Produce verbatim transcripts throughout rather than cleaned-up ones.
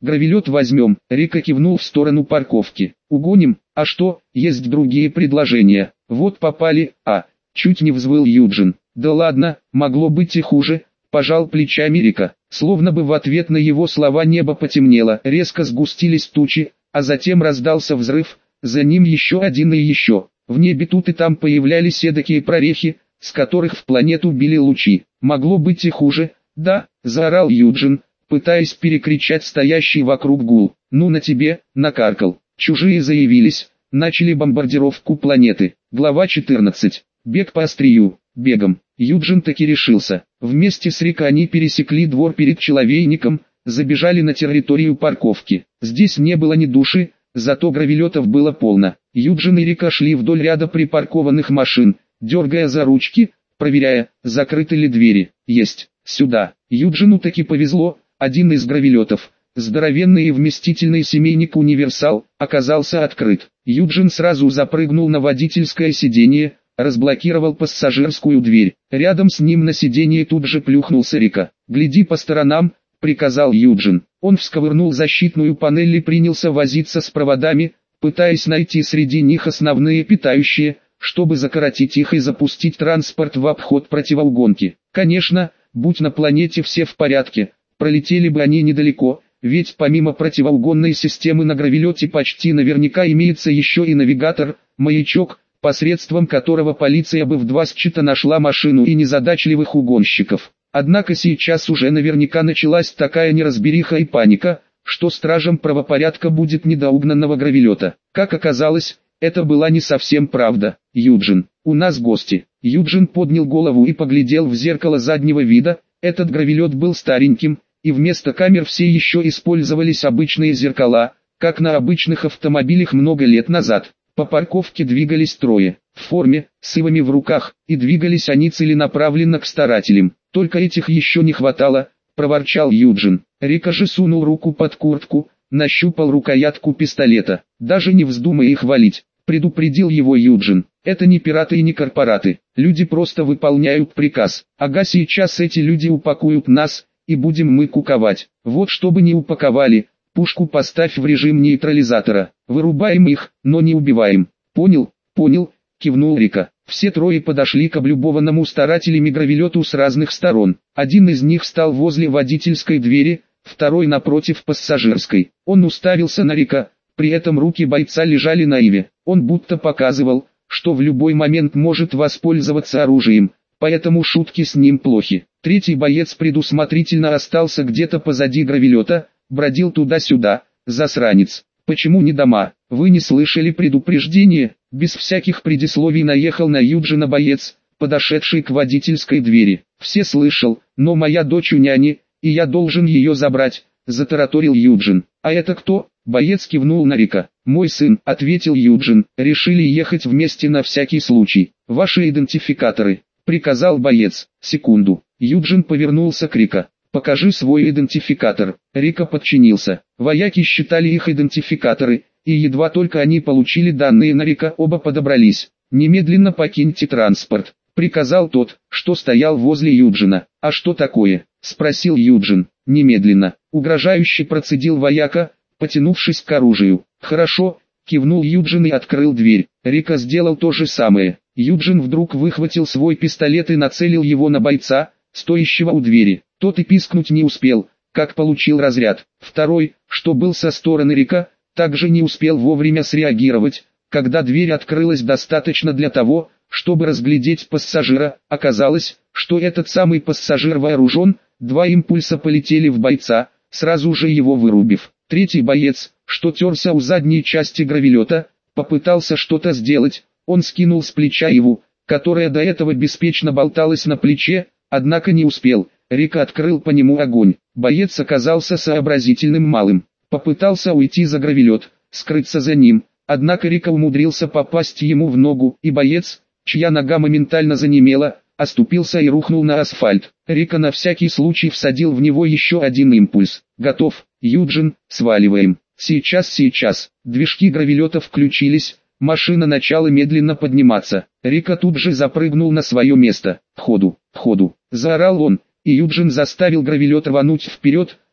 Гравелет возьмем. Рика кивнул в сторону парковки. Угоним? А что, есть другие предложения? Вот попали, а, чуть не взвыл Юджин. Да ладно, могло быть и хуже, пожал плечами Рика. Словно бы в ответ на его слова небо потемнело, резко сгустились тучи, а затем раздался взрыв, за ним еще один и еще. В небе тут и там появлялись эдакие прорехи, с которых в планету били лучи. Могло быть и хуже, да, заорал Юджин, пытаясь перекричать стоящий вокруг гул. Ну на тебе, накаркал. Чужие заявились, начали бомбардировку планеты. Глава четырнадцать. Бег по острию. Бегом. Юджин таки решился. Вместе с Рика они пересекли двор перед человейником, забежали на территорию парковки. Здесь не было ни души, зато гравелетов было полно. Юджин и Рика шли вдоль ряда припаркованных машин, дергая за ручки, проверяя, закрыты ли двери. Есть, сюда. Юджину таки повезло, один из гравелетов, здоровенный и вместительный семейник «Универсал», оказался открыт. Юджин сразу запрыгнул на водительское сиденье, разблокировал пассажирскую дверь. Рядом с ним на сиденье тут же плюхнулся Рика. «Гляди по сторонам», — приказал Юджин. Он всковырнул защитную панель и принялся возиться с проводами, пытаясь найти среди них основные питающие, чтобы закоротить их и запустить транспорт в обход противоугонки. Конечно, будь на планете все в порядке, пролетели бы они недалеко, ведь помимо противоугонной системы на гравелете почти наверняка имеется еще и навигатор, маячок, посредством которого полиция бы в два счета нашла машину и незадачливых угонщиков. Однако сейчас уже наверняка началась такая неразбериха и паника, что стражам правопорядка будет не до угнанного гравелета. Как оказалось, это была не совсем правда. «Юджин, у нас гости». Юджин поднял голову и поглядел в зеркало заднего вида. Этот гравелет был стареньким, и вместо камер все еще использовались обычные зеркала, как на обычных автомобилях много лет назад. По парковке двигались трое, в форме, с ивами в руках, и двигались они целенаправленно к старателям. «Только этих еще не хватало», — проворчал Юджин. Рика же сунул руку под куртку, нащупал рукоятку пистолета. «Даже не вздумай их валить», — предупредил его Юджин. «Это не пираты и не корпораты, люди просто выполняют приказ. Ага, сейчас эти люди упакуют нас, и будем мы куковать. Вот чтобы не упаковали, пушку поставь в режим нейтрализатора. Вырубаем их, но не убиваем». «Понял, понял», — кивнул Рика. Все трое подошли к облюбованному старателями гравелету с разных сторон. Один из них встал возле водительской двери, второй напротив пассажирской. Он уставился на Рика, при этом руки бойца лежали на иве. Он будто показывал, что в любой момент может воспользоваться оружием, поэтому шутки с ним плохи. Третий боец предусмотрительно остался где-то позади гравелета, бродил туда-сюда. «Засранец, почему не дома? Вы не слышали предупреждения?» Без всяких предисловий наехал на Юджина боец, подошедший к водительской двери. «Все слышал, но моя дочь у няни, и я должен ее забрать», — затараторил Юджин. «А это кто?» — боец кивнул на Рика. «Мой сын», — ответил Юджин. «Решили ехать вместе на всякий случай. Ваши идентификаторы», — приказал боец. «Секунду». Юджин повернулся к Рика. «Покажи свой идентификатор». Рика подчинился. Вояки считали их идентификаторы, и едва только они получили данные на Рика, оба подобрались. «Немедленно покиньте транспорт», — приказал тот, что стоял возле Юджина. «А что такое?» — спросил Юджин. «Немедленно», — угрожающе процедил вояка, потянувшись к оружию. «Хорошо», — кивнул Юджин и открыл дверь. Рика сделал то же самое. Юджин вдруг выхватил свой пистолет и нацелил его на бойца, стоящего у двери. Тот и пискнуть не успел, как получил разряд. Второй, что был со стороны Рика, также не успел вовремя среагировать, когда дверь открылась достаточно для того, чтобы разглядеть пассажира. Оказалось, что этот самый пассажир вооружен, два импульса полетели в бойца, сразу же его вырубив. Третий боец, что терся у задней части гравелета, попытался что-то сделать. Он скинул с плеча Иву, которая до этого беспечно болталась на плече, однако не успел. Рика открыл по нему огонь. Боец оказался сообразительным малым. Попытался уйти за гравелет, скрыться за ним, однако Рика умудрился попасть ему в ногу, и боец, чья нога моментально занемела, оступился и рухнул на асфальт. Рика на всякий случай всадил в него еще один импульс. «Готов, Юджин, сваливаем». «Сейчас, сейчас». Движки гравелета включились, машина начала медленно подниматься. Рика тут же запрыгнул на свое место. «Входу, входу», заорал он, и Юджин заставил гравелет рвануть вперед,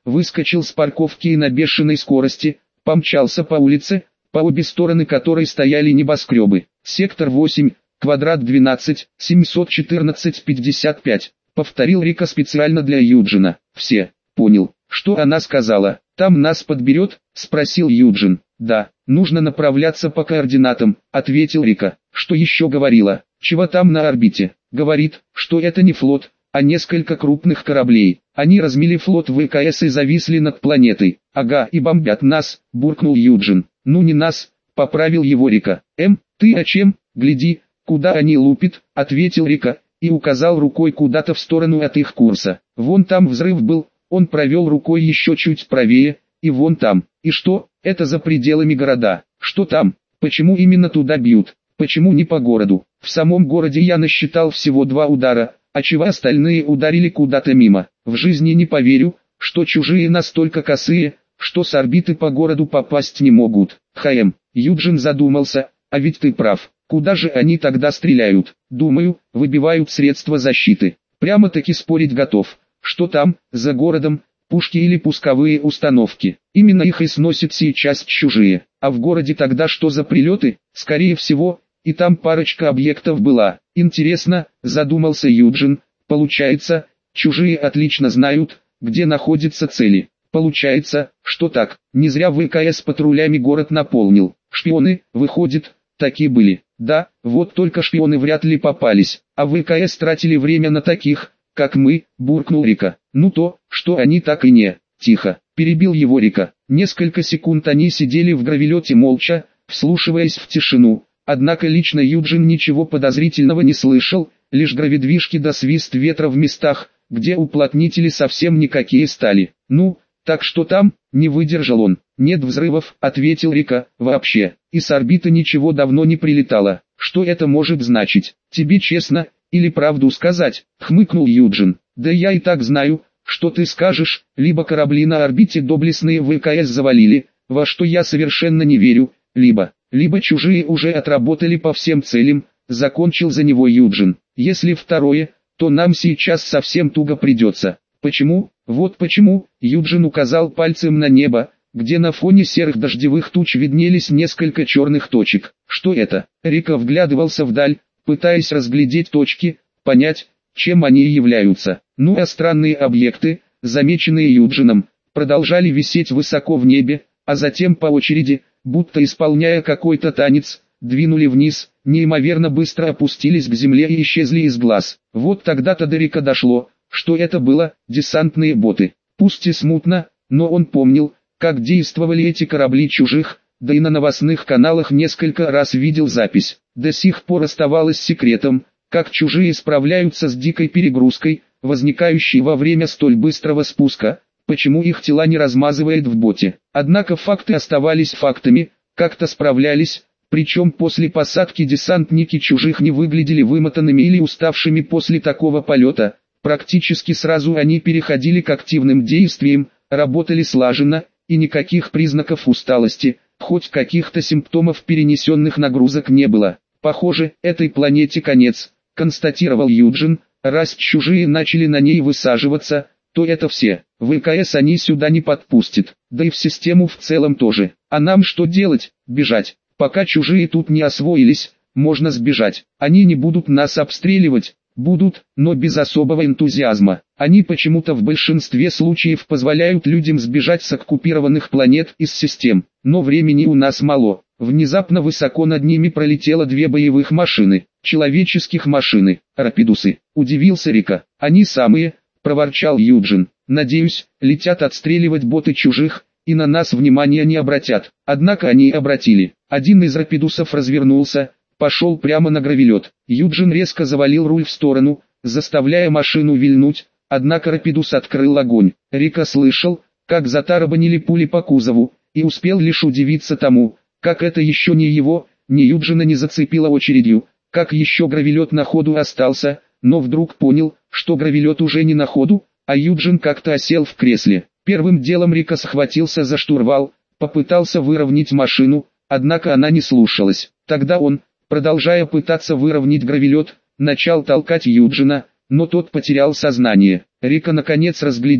выскочил с парковки и на бешеной скорости помчался по улице, по обе стороны которой стояли небоскребы. Сектор восемь, квадрат двенадцать, семьсот четырнадцать пятьдесят пять. Повторил Рика специально для Юджина. Все. Понял. Что она сказала? Там нас подберет? Спросил Юджин. Да, нужно направляться по координатам, ответил Рика. Что еще говорила? Чего там на орбите? Говорит, что это не флот, а несколько крупных кораблей. Они размели флот ВКС и зависли над планетой. Ага, и бомбят нас, буркнул Юджин. Ну не нас, поправил его Рика. Эм, ты о чем? Гляди, куда они лупят, ответил Рика, и указал рукой куда-то в сторону от их курса. Вон там взрыв был, он провел рукой еще чуть правее, и вон там. И что, это за пределами города? Что там? Почему именно туда бьют? Почему не по городу? В самом городе я насчитал всего два удара, а чего остальные ударили куда-то мимо. В жизни не поверю, что чужие настолько косые, что с орбиты по городу попасть не могут. Хм, Юджин задумался, а ведь ты прав. Куда же они тогда стреляют? Думаю, выбивают средства защиты. Прямо-таки спорить готов. Что там, за городом, пушки или пусковые установки? Именно их и сносят сейчас чужие. А в городе тогда что за прилеты? Скорее всего, и там парочка объектов была. Интересно, задумался Юджин. Получается, чужие отлично знают, где находятся цели. Получается, что так. Не зря ВКС патрулями город наполнил. Шпионы, выходит, такие были. Да, вот только шпионы вряд ли попались, а ВКС тратили время на таких, как мы, буркнул Рика. Ну то, что они так и не. Тихо, перебил его Рика. Несколько секунд они сидели в гравелете молча, вслушиваясь в тишину. Однако лично Юджин ничего подозрительного не слышал, лишь гравидвижки да свист ветра в местах, где уплотнители совсем никакие стали. Ну, так что там, не выдержал он. Нет взрывов, ответил Рика, вообще. И с орбиты ничего давно не прилетало. Что это может значить? Тебе честно, или правду сказать? Хмыкнул Юджин. Да я и так знаю, что ты скажешь, либо корабли на орбите доблестные ВКС завалили, во что я совершенно не верю, либо, либо чужие уже отработали по всем целям, закончил за него Юджин. Если второе, то нам сейчас совсем туго придется. Почему? Вот почему, Юджин указал пальцем на небо, где на фоне серых дождевых туч виднелись несколько черных точек. Что это? Рика вглядывался вдаль, пытаясь разглядеть точки, понять, чем они являются. Ну а странные объекты, замеченные Юджином, продолжали висеть высоко в небе, а затем по очереди, будто исполняя какой-то танец, двинули вниз, неимоверно быстро опустились к земле и исчезли из глаз. Вот тогда-то до Рика дошло, что это было десантные боты. Пусть и смутно, но он помнил, как действовали эти корабли чужих, да и на новостных каналах несколько раз видел запись. До сих пор оставалось секретом, как чужие справляются с дикой перегрузкой, возникающей во время столь быстрого спуска, почему их тела не размазывает в боте. Однако факты оставались фактами, как-то справлялись, причем после посадки десантники чужих не выглядели вымотанными или уставшими после такого полета. Практически сразу они переходили к активным действиям, работали слаженно, и никаких признаков усталости, хоть каких-то симптомов перенесенных нагрузок не было. Похоже, этой планете конец, констатировал Юджин, раз чужие начали на ней высаживаться, то это все. ВКС они сюда не подпустят, да и в систему в целом тоже. А нам что делать? Бежать. Пока чужие тут не освоились, можно сбежать. Они не будут нас обстреливать. Будут, но без особого энтузиазма. Они почему-то в большинстве случаев позволяют людям сбежать с оккупированных планет из систем. Но времени у нас мало. Внезапно высоко над ними пролетело две боевых машины. Человеческих машины. Рапидусы. Удивился Рика. Они самые, проворчал Юджин. Надеюсь, летят отстреливать боты чужих, и на нас внимания не обратят. Однако они обратили. Один из рапидусов развернулся, пошел прямо на гравелет. Юджин резко завалил руль в сторону, заставляя машину вильнуть, однако рапидус открыл огонь. Рика слышал, как затарабанили пули по кузову, и успел лишь удивиться тому, как это еще не его, ни Юджина не зацепило очередью, как еще гравелет на ходу остался, но вдруг понял, что гравелет уже не на ходу, а Юджин как-то осел в кресле. Первым делом Рика схватился за штурвал, попытался выровнять машину, однако она не слушалась. Тогда он, продолжая пытаться выровнять гравелет, начал толкать Юджина, но тот потерял сознание. Рика наконец разглядел,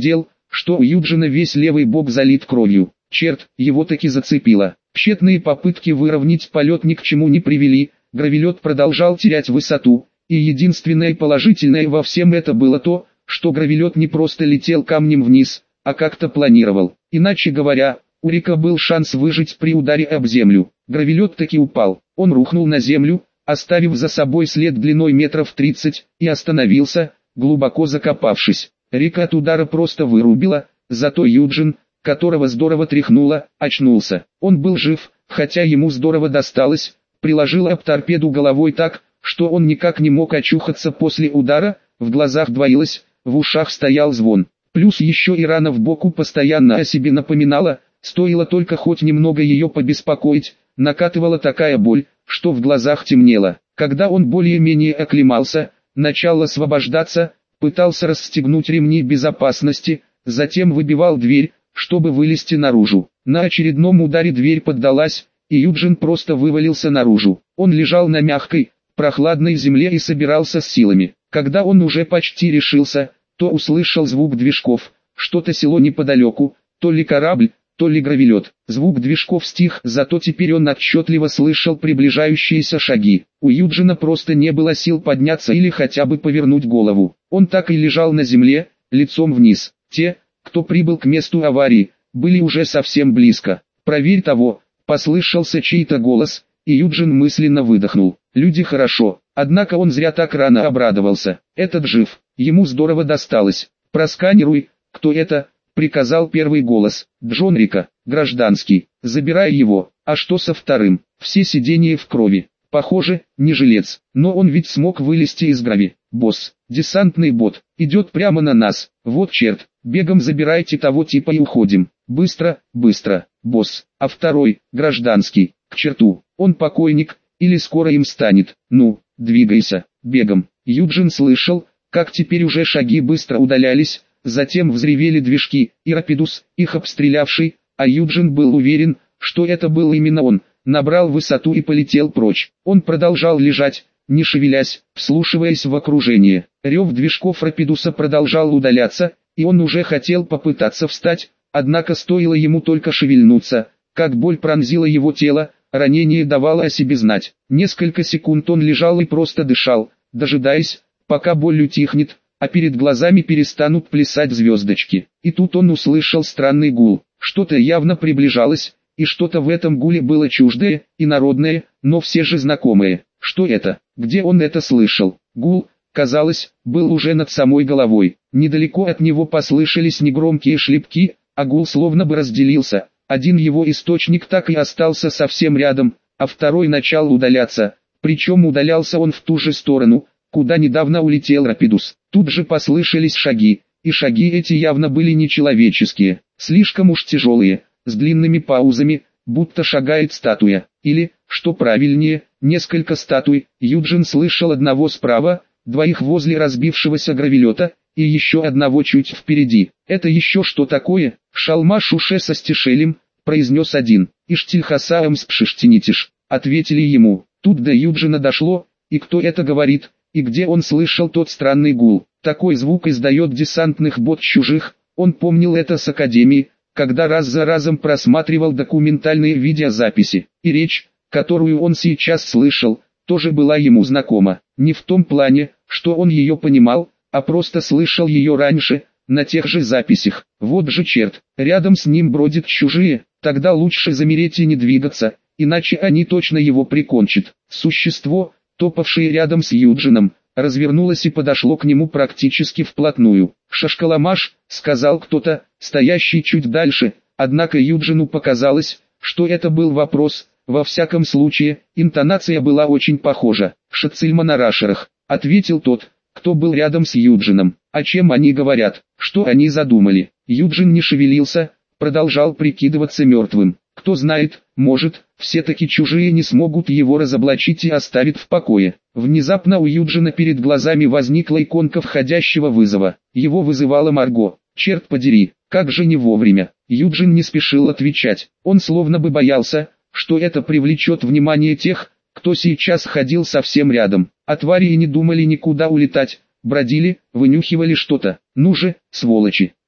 что у Юджина весь левый бок залит кровью. Черт, его таки зацепило. Тщетные попытки выровнять полет ни к чему не привели, гравелет продолжал терять высоту, и единственное положительное во всем это было то, что гравелет не просто летел камнем вниз, а как-то планировал. Иначе говоря, у Рика был шанс выжить при ударе об землю. Гравелет таки упал, он рухнул на землю, оставив за собой след длиной метров тридцать, и остановился, глубоко закопавшись. Рика от удара просто вырубило, зато Юджин, которого здорово тряхнуло, очнулся. Он был жив, хотя ему здорово досталось, приложил об торпеду головой так, что он никак не мог очухаться после удара, в глазах двоилось, в ушах стоял звон. Плюс еще и рана в боку постоянно о себе напоминала, стоило только хоть немного ее побеспокоить, накатывала такая боль, что в глазах темнело. Когда он более-менее оклемался, начал освобождаться, пытался расстегнуть ремни безопасности, затем выбивал дверь, чтобы вылезти наружу. На очередном ударе дверь поддалась, и Юджин просто вывалился наружу. Он лежал на мягкой, прохладной земле и собирался с силами. Когда он уже почти решился, то услышал звук движков, что-то село неподалеку, то ли корабль, то ли гравелет. Звук движков стих, зато теперь он отчетливо слышал приближающиеся шаги. У Юджина просто не было сил подняться или хотя бы повернуть голову. Он так и лежал на земле, лицом вниз. Те, кто прибыл к месту аварии, были уже совсем близко. «Проверь того», — послышался чей-то голос, и Юджин мысленно выдохнул. «Люди хорошо». Однако он зря так рано обрадовался. Этот жив, ему здорово досталось. «Просканируй, кто это», — приказал первый голос. «Джон Рика, гражданский, забирай его». А что со вторым? Все сиденья в крови. Похоже, не жилец, но он ведь смог вылезти из грави. «Босс, десантный бот, идет прямо на нас. Вот черт, бегом забирайте того типа и уходим. Быстро, быстро, босс». А второй, гражданский, к черту, он покойник, или скоро им станет. Ну, двигайся, бегом. Юджин слышал, как теперь уже шаги быстро удалялись, затем взревели движки, и Рапидус, их обстрелявший, а Юджин был уверен, что это был именно он, набрал высоту и полетел прочь. Он продолжал лежать, не шевелясь, вслушиваясь в окружение. Рев движков Рапидуса продолжал удаляться, и он уже хотел попытаться встать, однако стоило ему только шевельнуться, как боль пронзила его тело, ранение давало о себе знать. Несколько секунд он лежал и просто дышал, дожидаясь, пока боль утихнет, а перед глазами перестанут плясать звездочки. И тут он услышал странный гул. Что-то явно приближалось, и что-то в этом гуле было чуждое, инородное, но все же знакомое. Что это? Где он это слышал? Гул, казалось, был уже над самой головой. Недалеко от него послышались негромкие шлепки, а гул словно бы разделился. Один его источник так и остался совсем рядом, а второй начал удаляться, причем удалялся он в ту же сторону, куда недавно улетел Рапидус. Тут же послышались шаги, и шаги эти явно были нечеловеческие, слишком уж тяжелые, с длинными паузами, будто шагает статуя, или, что правильнее, несколько статуй. Юджин слышал одного справа, двоих возле разбившегося гравелета, и еще одного чуть впереди. «Это еще что такое?» «Шалма-шуше со стишелем», — произнес один. «Иштильхасаам спшиштинитиш», — ответили ему. Тут до Юджина дошло, и кто это говорит, и где он слышал тот странный гул. Такой звук издает десантных бот чужих, он помнил это с академии, когда раз за разом просматривал документальные видеозаписи, и речь, которую он сейчас слышал, тоже была ему знакома. Не в том плане, что он ее понимал, а просто слышал ее раньше, на тех же записях. Вот же черт, рядом с ним бродят чужие, тогда лучше замереть и не двигаться, иначе они точно его прикончат. Существо, топавшее рядом с Юджином, развернулось и подошло к нему практически вплотную. «Шашкаламаш», — сказал кто-то, стоящий чуть дальше, однако Юджину показалось, что это был вопрос. Во всяком случае, интонация была очень похожа. «Шацильма на рашерах», — ответил тот, кто был рядом с Юджином. «О чем они говорят? Что они задумали?» Юджин не шевелился, продолжал прикидываться мертвым. Кто знает, может, все-таки чужие не смогут его разоблачить и оставят в покое. Внезапно у Юджина перед глазами возникла иконка входящего вызова. Его вызывала Марго. Черт подери, как же не вовремя. Юджин не спешил отвечать. Он словно бы боялся, что это привлечет внимание тех, кто сейчас ходил совсем рядом. А твари и не думали никуда улетать, бродили, вынюхивали что-то. «Ну же, сволочи,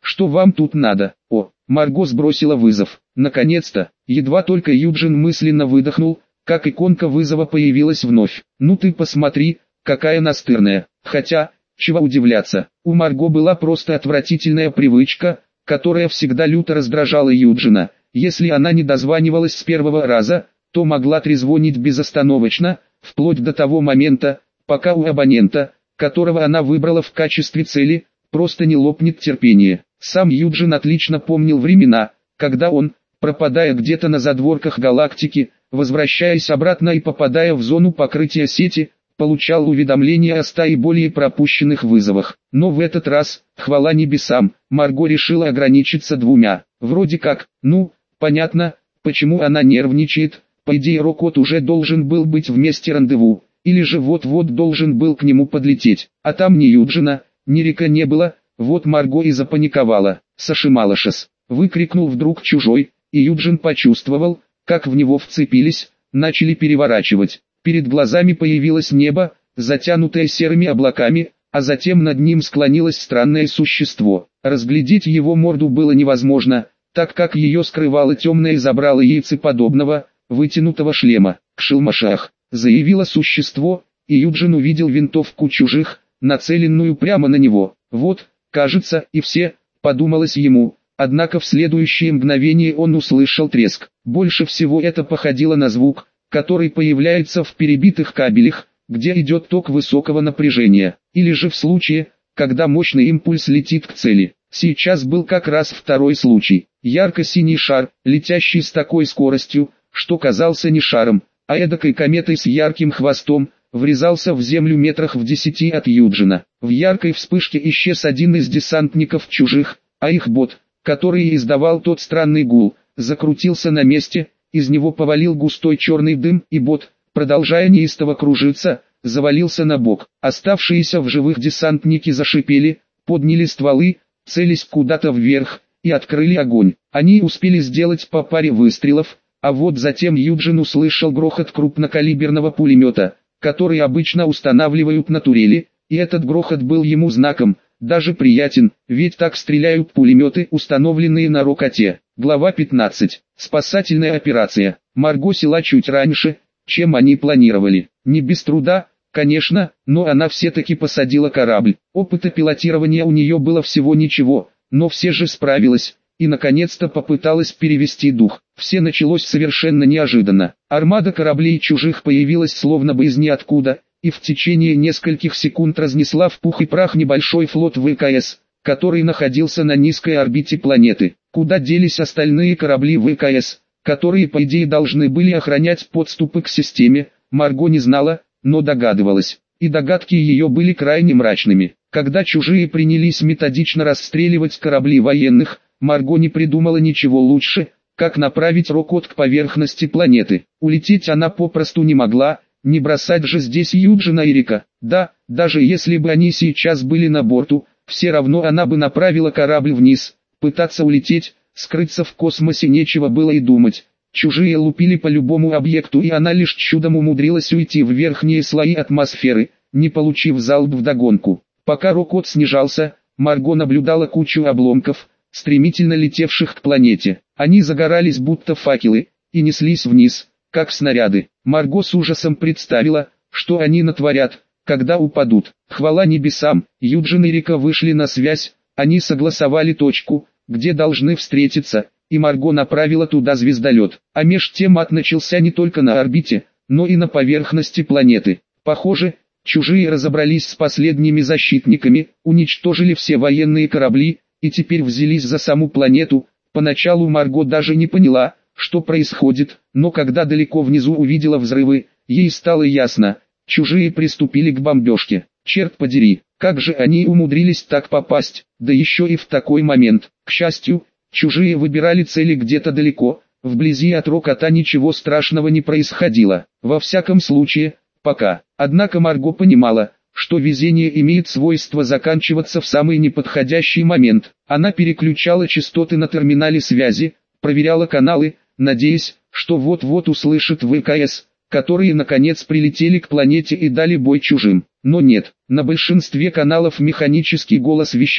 что вам тут надо? О, Марго сбросила вызов. Наконец-то, едва только Юджин мысленно выдохнул, как иконка вызова появилась вновь. Ну ты посмотри, какая настырная. Хотя, чего удивляться, у Марго была просто отвратительная привычка, которая всегда люто раздражала Юджина. Если она не дозванивалась с первого раза, то могла трезвонить безостановочно, вплоть до того момента, пока у абонента, которого она выбрала в качестве цели, просто не лопнет терпение. Сам Юджин отлично помнил времена, когда он, пропадая где-то на задворках галактики, возвращаясь обратно и попадая в зону покрытия сети, получал уведомления о ста и более пропущенных вызовах. Но в этот раз, хвала небесам, Марго решила ограничиться двумя. Вроде как, ну, понятно, почему она нервничает. По идее Рокот уже должен был быть в месте рандеву, или же вот-вот должен был к нему подлететь. А там ни Юджина, ни Рика не было, вот Марго и запаниковала. «Сашималашес!» — выкрикнул вдруг чужой, и Юджин почувствовал, как в него вцепились, начали переворачивать. Перед глазами появилось небо, затянутое серыми облаками, а затем над ним склонилось странное существо. Разглядеть его морду было невозможно, так как ее скрывало темное забрало яйцеподобного, вытянутого шлема. «Кшилмашах!» — заявило существо, и Юджин увидел винтовку чужих, нацеленную прямо на него. «Вот, кажется, и все», — подумалось ему. Однако в следующее мгновение он услышал треск. Больше всего это походило на звук, который появляется в перебитых кабелях, где идет ток высокого напряжения, или же в случае, когда мощный импульс летит к цели. Сейчас был как раз второй случай. Ярко-синий шар, летящий с такой скоростью, что казался не шаром, а эдакой кометой с ярким хвостом, врезался в землю метрах в десяти от Юджина. В яркой вспышке исчез один из десантников чужих, а их бот, который издавал тот странный гул, закрутился на месте, из него повалил густой черный дым, и бот, продолжая неистово кружиться, завалился на бок. Оставшиеся в живых десантники зашипели, подняли стволы, целясь куда-то вверх, и открыли огонь. Они успели сделать по паре выстрелов, а вот затем Юджин услышал грохот крупнокалиберного пулемета, который обычно устанавливают на турели, и этот грохот был ему знаком, даже приятен, ведь так стреляют пулеметы, установленные на Рокоте. Глава пятнадцать. Спасательная операция. Марго села чуть раньше, чем они планировали. Не без труда, конечно, но она все-таки посадила корабль. Опыта пилотирования у нее было всего ничего, но все же справилась, и наконец-то попыталась перевести дух. Все началось совершенно неожиданно. Армада кораблей чужих появилась словно бы из ниоткуда, и в течение нескольких секунд разнесла в пух и прах небольшой флот ВКС, который находился на низкой орбите планеты. Куда делись остальные корабли ВКС, которые по идее должны были охранять подступы к системе, Марго не знала, но догадывалась. И догадки ее были крайне мрачными. Когда чужие принялись методично расстреливать корабли военных, Марго не придумала ничего лучше, как направить Рокот к поверхности планеты. Улететь она попросту не могла, не бросать же здесь Юджина и Рика. Да, даже если бы они сейчас были на борту, все равно она бы направила корабль вниз. Пытаться улететь, скрыться в космосе нечего было и думать. Чужие лупили по любому объекту, и она лишь чудом умудрилась уйти в верхние слои атмосферы, не получив залп вдогонку. Пока Рокот снижался, Марго наблюдала кучу обломков, стремительно летевших к планете. Они загорались будто факелы, и неслись вниз, как снаряды. Марго с ужасом представила, что они натворят, когда упадут. Хвала небесам, Юджин и Рика вышли на связь, они согласовали точку, где должны встретиться, и Марго направила туда звездолет. А меж тем ад начался не только на орбите, но и на поверхности планеты. Похоже, чужие разобрались с последними защитниками, уничтожили все военные корабли, и теперь взялись за саму планету. Поначалу Марго даже не поняла, что происходит, но когда далеко внизу увидела взрывы, ей стало ясно, чужие приступили к бомбежке. Черт подери, как же они умудрились так попасть, да еще и в такой момент. К счастью, чужие выбирали цели где-то далеко, вблизи от Рокота ничего страшного не происходило. Во всяком случае, пока. Однако Марго понимала, что везение имеет свойство заканчиваться в самый неподходящий момент. Она переключала частоты на терминале связи, проверяла каналы, надеясь, что вот-вот услышит ВКС, которые наконец прилетели к планете и дали бой чужим. Но нет, на большинстве каналов механический голос вещал,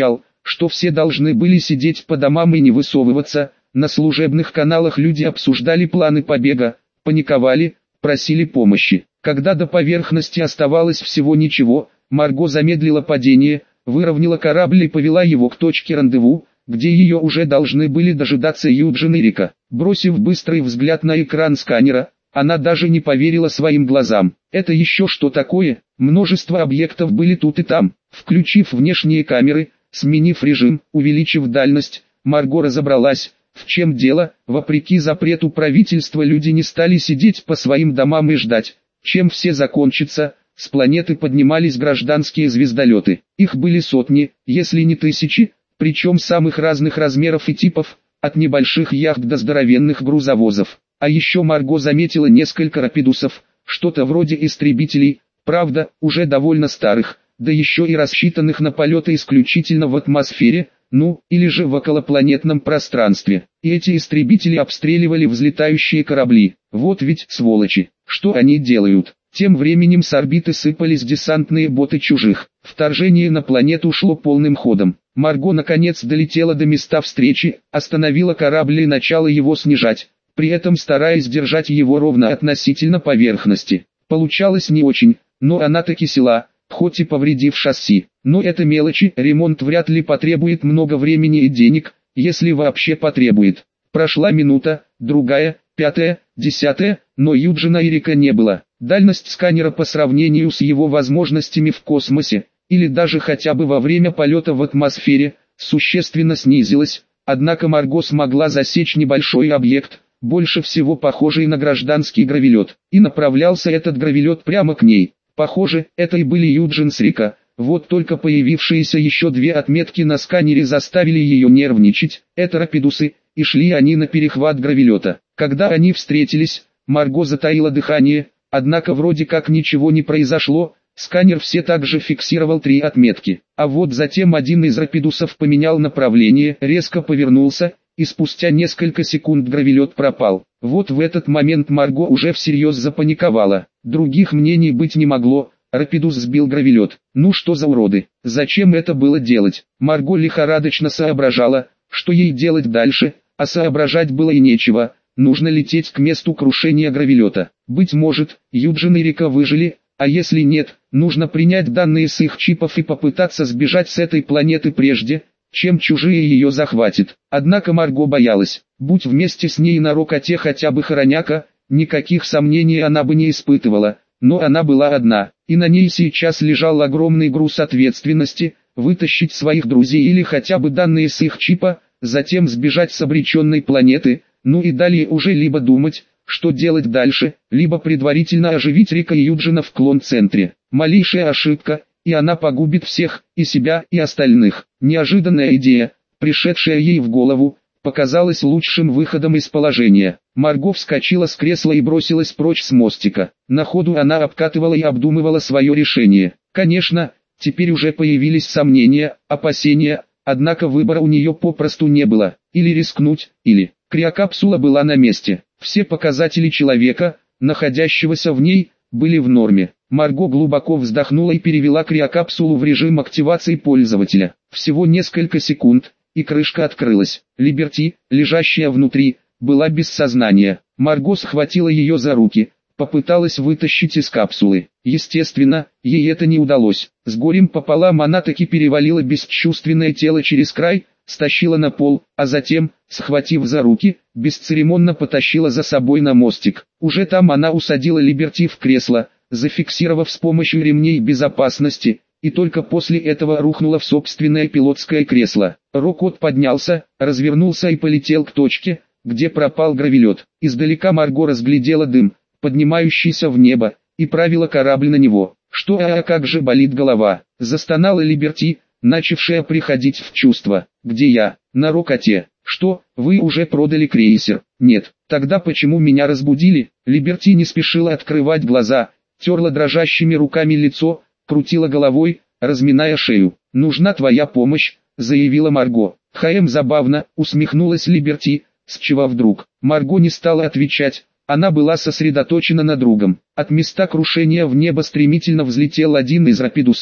что все должны были сидеть по домам и не высовываться. На служебных каналах люди обсуждали планы побега, паниковали, просили помощи. Когда до поверхности оставалось всего ничего, Марго замедлила падение, выровняла корабль и повела его к точке рандеву, где ее уже должны были дожидаться Юджин и Рика. Бросив быстрый взгляд на экран сканера, она даже не поверила своим глазам. Это еще что такое? Множество объектов были тут и там. Включив внешние камеры, сменив режим, увеличив дальность, Марго разобралась, в чем дело. Вопреки запрету правительства люди не стали сидеть по своим домам и ждать, чем все закончится. С планеты поднимались гражданские звездолеты. Их были сотни, если не тысячи, причем самых разных размеров и типов, от небольших яхт до здоровенных грузовозов. А еще Марго заметила несколько рапидусов, что-то вроде истребителей, правда, уже довольно старых, да еще и рассчитанных на полеты исключительно в атмосфере, ну, или же в околопланетном пространстве. И эти истребители обстреливали взлетающие корабли. Вот ведь сволочи, что они делают? Тем временем с орбиты сыпались десантные боты чужих. Вторжение на планету шло полным ходом. Марго наконец долетела до места встречи, остановила корабль и начала его снижать, при этом стараясь держать его ровно относительно поверхности. Получалось не очень, но она таки села, хоть и повредив шасси. Но это мелочи, ремонт вряд ли потребует много времени и денег, если вообще потребует. Прошла минута, другая, пятая, десятая, но Юджина и Рика не было. Дальность сканера по сравнению с его возможностями в космосе, или даже хотя бы во время полета в атмосфере, существенно снизилась, однако Марго смогла засечь небольшой объект, больше всего похожий на гражданский гравелет, и направлялся этот гравелет прямо к ней. Похоже, это и были Юджин с Рика, вот только появившиеся еще две отметки на сканере заставили ее нервничать, это рапидусы, и шли они на перехват гравелета. Когда они встретились, Марго затаила дыхание, однако вроде как ничего не произошло, сканер все так же фиксировал три отметки. А вот затем один из рапидусов поменял направление, резко повернулся, и спустя несколько секунд гравелет пропал. Вот в этот момент Марго уже всерьез запаниковала. Других мнений быть не могло, рапидус сбил гравелет. Ну что за уроды, зачем это было делать? Марго лихорадочно соображала, что ей делать дальше, а соображать было и нечего. Нужно лететь к месту крушения гравелета. Быть может, Юджин и Рика выжили, а если нет, нужно принять данные с их чипов и попытаться сбежать с этой планеты прежде, чем чужие ее захватят. Однако Марго боялась, будь вместе с ней на Рокоте хотя бы Хороняка, никаких сомнений она бы не испытывала, но она была одна, и на ней сейчас лежал огромный груз ответственности, вытащить своих друзей или хотя бы данные с их чипа, затем сбежать с обреченной планеты, ну и далее уже либо думать, что делать дальше, либо предварительно оживить Рика и Юджина в клон-центре. Малейшая ошибка, и она погубит всех, и себя, и остальных. Неожиданная идея, пришедшая ей в голову, показалась лучшим выходом из положения. Марго вскочила с кресла и бросилась прочь с мостика. На ходу она обкатывала и обдумывала свое решение. Конечно, теперь уже появились сомнения, опасения, однако выбора у нее попросту не было. Или рискнуть, или... Криокапсула была на месте. Все показатели человека, находящегося в ней, были в норме. Марго глубоко вздохнула и перевела криокапсулу в режим активации пользователя. Всего несколько секунд, и крышка открылась. Либерти, лежащая внутри, была без сознания. Марго схватила ее за руки, попыталась вытащить из капсулы. Естественно, ей это не удалось. С горем пополам она таки перевалила бесчувственное тело через край, стащила на пол, а затем, схватив за руки, бесцеремонно потащила за собой на мостик. Уже там она усадила Либерти в кресло, зафиксировав с помощью ремней безопасности, и только после этого рухнула в собственное пилотское кресло. Рокот поднялся, развернулся и полетел к точке, где пропал гравелет. Издалека Марго разглядела дым, поднимающийся в небо, и правила корабль на него. Что, а, а как же болит голова, застонала Либерти, начавшая приходить в чувство. Где я? На Рокоте. Что, вы уже продали крейсер? Нет. Тогда почему меня разбудили? Либерти не спешила открывать глаза, терла дрожащими руками лицо, крутила головой, разминая шею. Нужна твоя помощь, заявила Марго. Хм, забавно, усмехнулась Либерти, с чего вдруг? Марго не стала отвечать, она была сосредоточена на другом. От места крушения в небо стремительно взлетел один из рапидусов,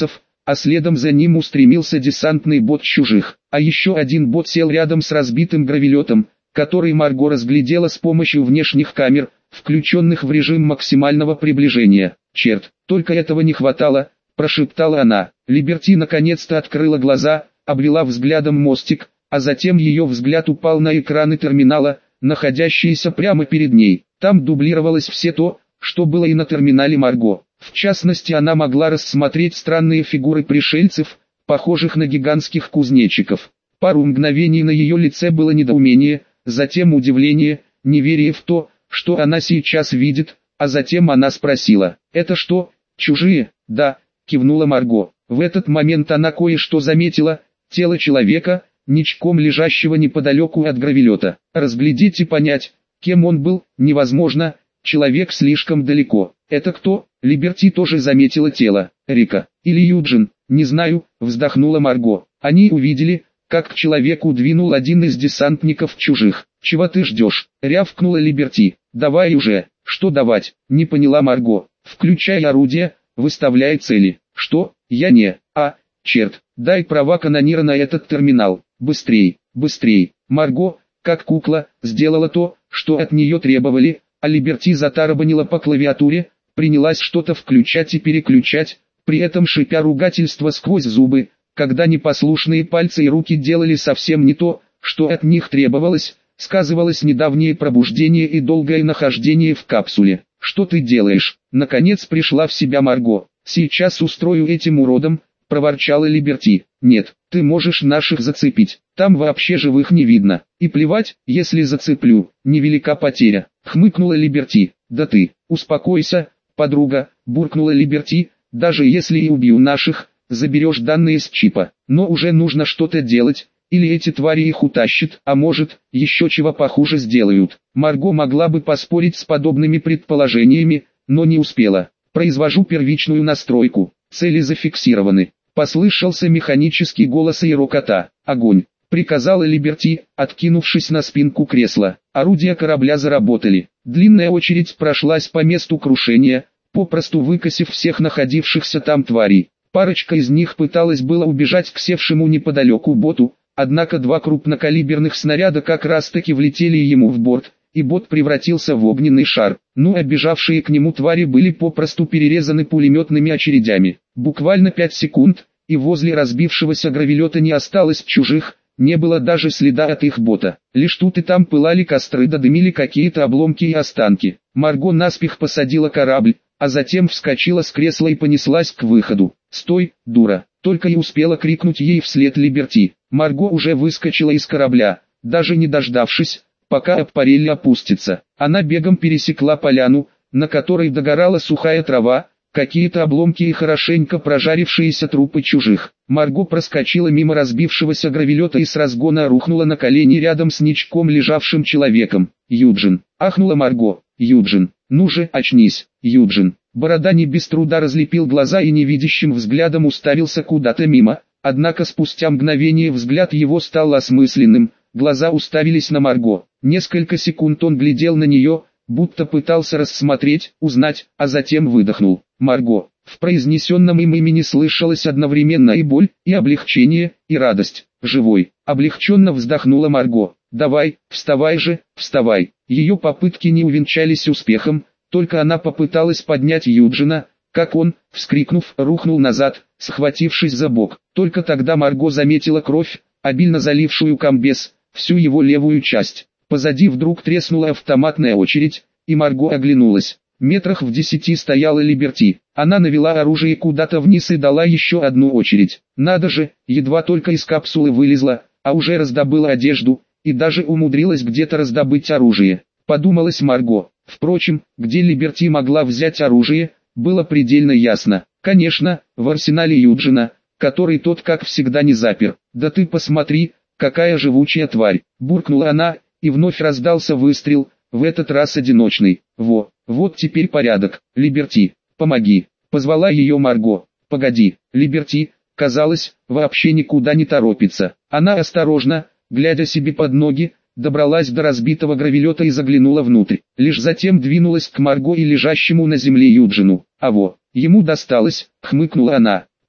а следом за ним устремился десантный бот чужих. А еще один бот сел рядом с разбитым гравелетом, который Марго разглядела с помощью внешних камер, включенных в режим максимального приближения. «Черт, только этого не хватало», – прошептала она. Либерти наконец-то открыла глаза, обвела взглядом мостик, а затем ее взгляд упал на экраны терминала, находящиеся прямо перед ней. Там дублировалось все то, что было и на терминале Марго. В частности, она могла рассмотреть странные фигуры пришельцев, похожих на гигантских кузнечиков. Пару мгновений на ее лице было недоумение, затем удивление, неверие в то, что она сейчас видит, а затем она спросила: «Это что, чужие?» «Да», кивнула Марго. В этот момент она кое-что заметила: тело человека, ничком лежащего неподалеку от гравелета. Разглядеть и понять, кем он был, невозможно, человек слишком далеко. «Это кто?» Либерти тоже заметила тело. «Рика или Юджин, не знаю», вздохнула Марго. Они увидели, как к человеку двинул один из десантников чужих. «Чего ты ждешь?» рявкнула Либерти. «Давай уже». «Что давать?» не поняла Марго. «Включай орудие, выставляй цели». «Что? Я не...» «А, черт, дай права канонира на этот терминал. Быстрей, быстрей». Марго, как кукла, сделала то, что от нее требовали, а Либерти затарабанила по клавиатуре, принялась что-то включать и переключать, при этом шипя ругательство сквозь зубы, когда непослушные пальцы и руки делали совсем не то, что от них требовалось, сказывалось недавнее пробуждение и долгое нахождение в капсуле. «Что ты делаешь?» Наконец пришла в себя Марго. «Сейчас устрою этим уродом», проворчала Либерти. «Нет, ты можешь наших зацепить, там вообще живых не видно. И плевать, если зацеплю, невелика потеря», хмыкнула Либерти. «Да ты, успокойся, подруга», буркнула Либерти, «даже если и убью наших, заберешь данные с чипа. Но уже нужно что-то делать, или эти твари их утащат, а может, еще чего похуже сделают». Марго могла бы поспорить с подобными предположениями, но не успела. «Произвожу первичную настройку, цели зафиксированы». Послышался механический голос аэрокота. «Огонь!» — приказала Либерти, откинувшись на спинку кресла. Орудия корабля заработали. Длинная очередь прошлась по месту крушения, попросту выкосив всех находившихся там тварей. Парочка из них пыталась было убежать к севшему неподалеку боту, однако два крупнокалиберных снаряда как раз таки влетели ему в борт, и бот превратился в огненный шар. Ну а бежавшие к нему твари были попросту перерезаны пулеметными очередями. Буквально пять секунд, и возле разбившегося гравелета не осталось чужих, не было даже следа от их бота. Лишь тут и там пылали костры да дымили какие-то обломки и останки. Марго наспех посадила корабль, а затем вскочила с кресла и понеслась к выходу. «Стой, дура!» Только и успела крикнуть ей вслед Либерти. Марго уже выскочила из корабля, даже не дождавшись, пока аппарель опустится. Она бегом пересекла поляну, на которой догорала сухая трава, какие-то обломки и хорошенько прожарившиеся трупы чужих. Марго проскочила мимо разбившегося гравелета и с разгона рухнула на колени рядом с ничком лежавшим человеком. «Юджин!» — ахнула Марго. «Юджин! Ну же, очнись, Юджин!» Борода не без труда разлепил глаза и невидящим взглядом уставился куда-то мимо, однако спустя мгновение взгляд его стал осмысленным, глаза уставились на Марго. Несколько секунд он глядел на нее, будто пытался рассмотреть, узнать, а затем выдохнул. «Марго». В произнесенном им имени слышалось одновременно и боль, и облегчение, и радость. «Живой». Облегченно вздохнула Марго. «Давай, вставай же, вставай». Ее попытки не увенчались успехом, только она попыталась поднять Юджина, как он, вскрикнув, рухнул назад, схватившись за бок. Только тогда Марго заметила кровь, обильно залившую комбез, всю его левую часть. Позади вдруг треснула автоматная очередь, и Марго оглянулась. Метрах в десяти стояла Либерти. Она навела оружие куда-то вниз и дала еще одну очередь. Надо же, едва только из капсулы вылезла, а уже раздобыла одежду, и даже умудрилась где-то раздобыть оружие. Подумалась Марго. Впрочем, где Либерти могла взять оружие, было предельно ясно. Конечно, в арсенале Юджина, который тот как всегда не запер. «Да ты посмотри, какая живучая тварь!» — буркнула она, и вновь раздался выстрел, в этот раз одиночный. «Во, вот теперь порядок. Либерти, помоги!» — позвала ее Марго. «Погоди». Либерти, казалось, вообще никуда не торопится. Она осторожно, глядя себе под ноги, добралась до разбитого гравелета и заглянула внутрь. Лишь затем двинулась к Марго и лежащему на земле Юджину. «А во, ему досталось», — хмыкнула она.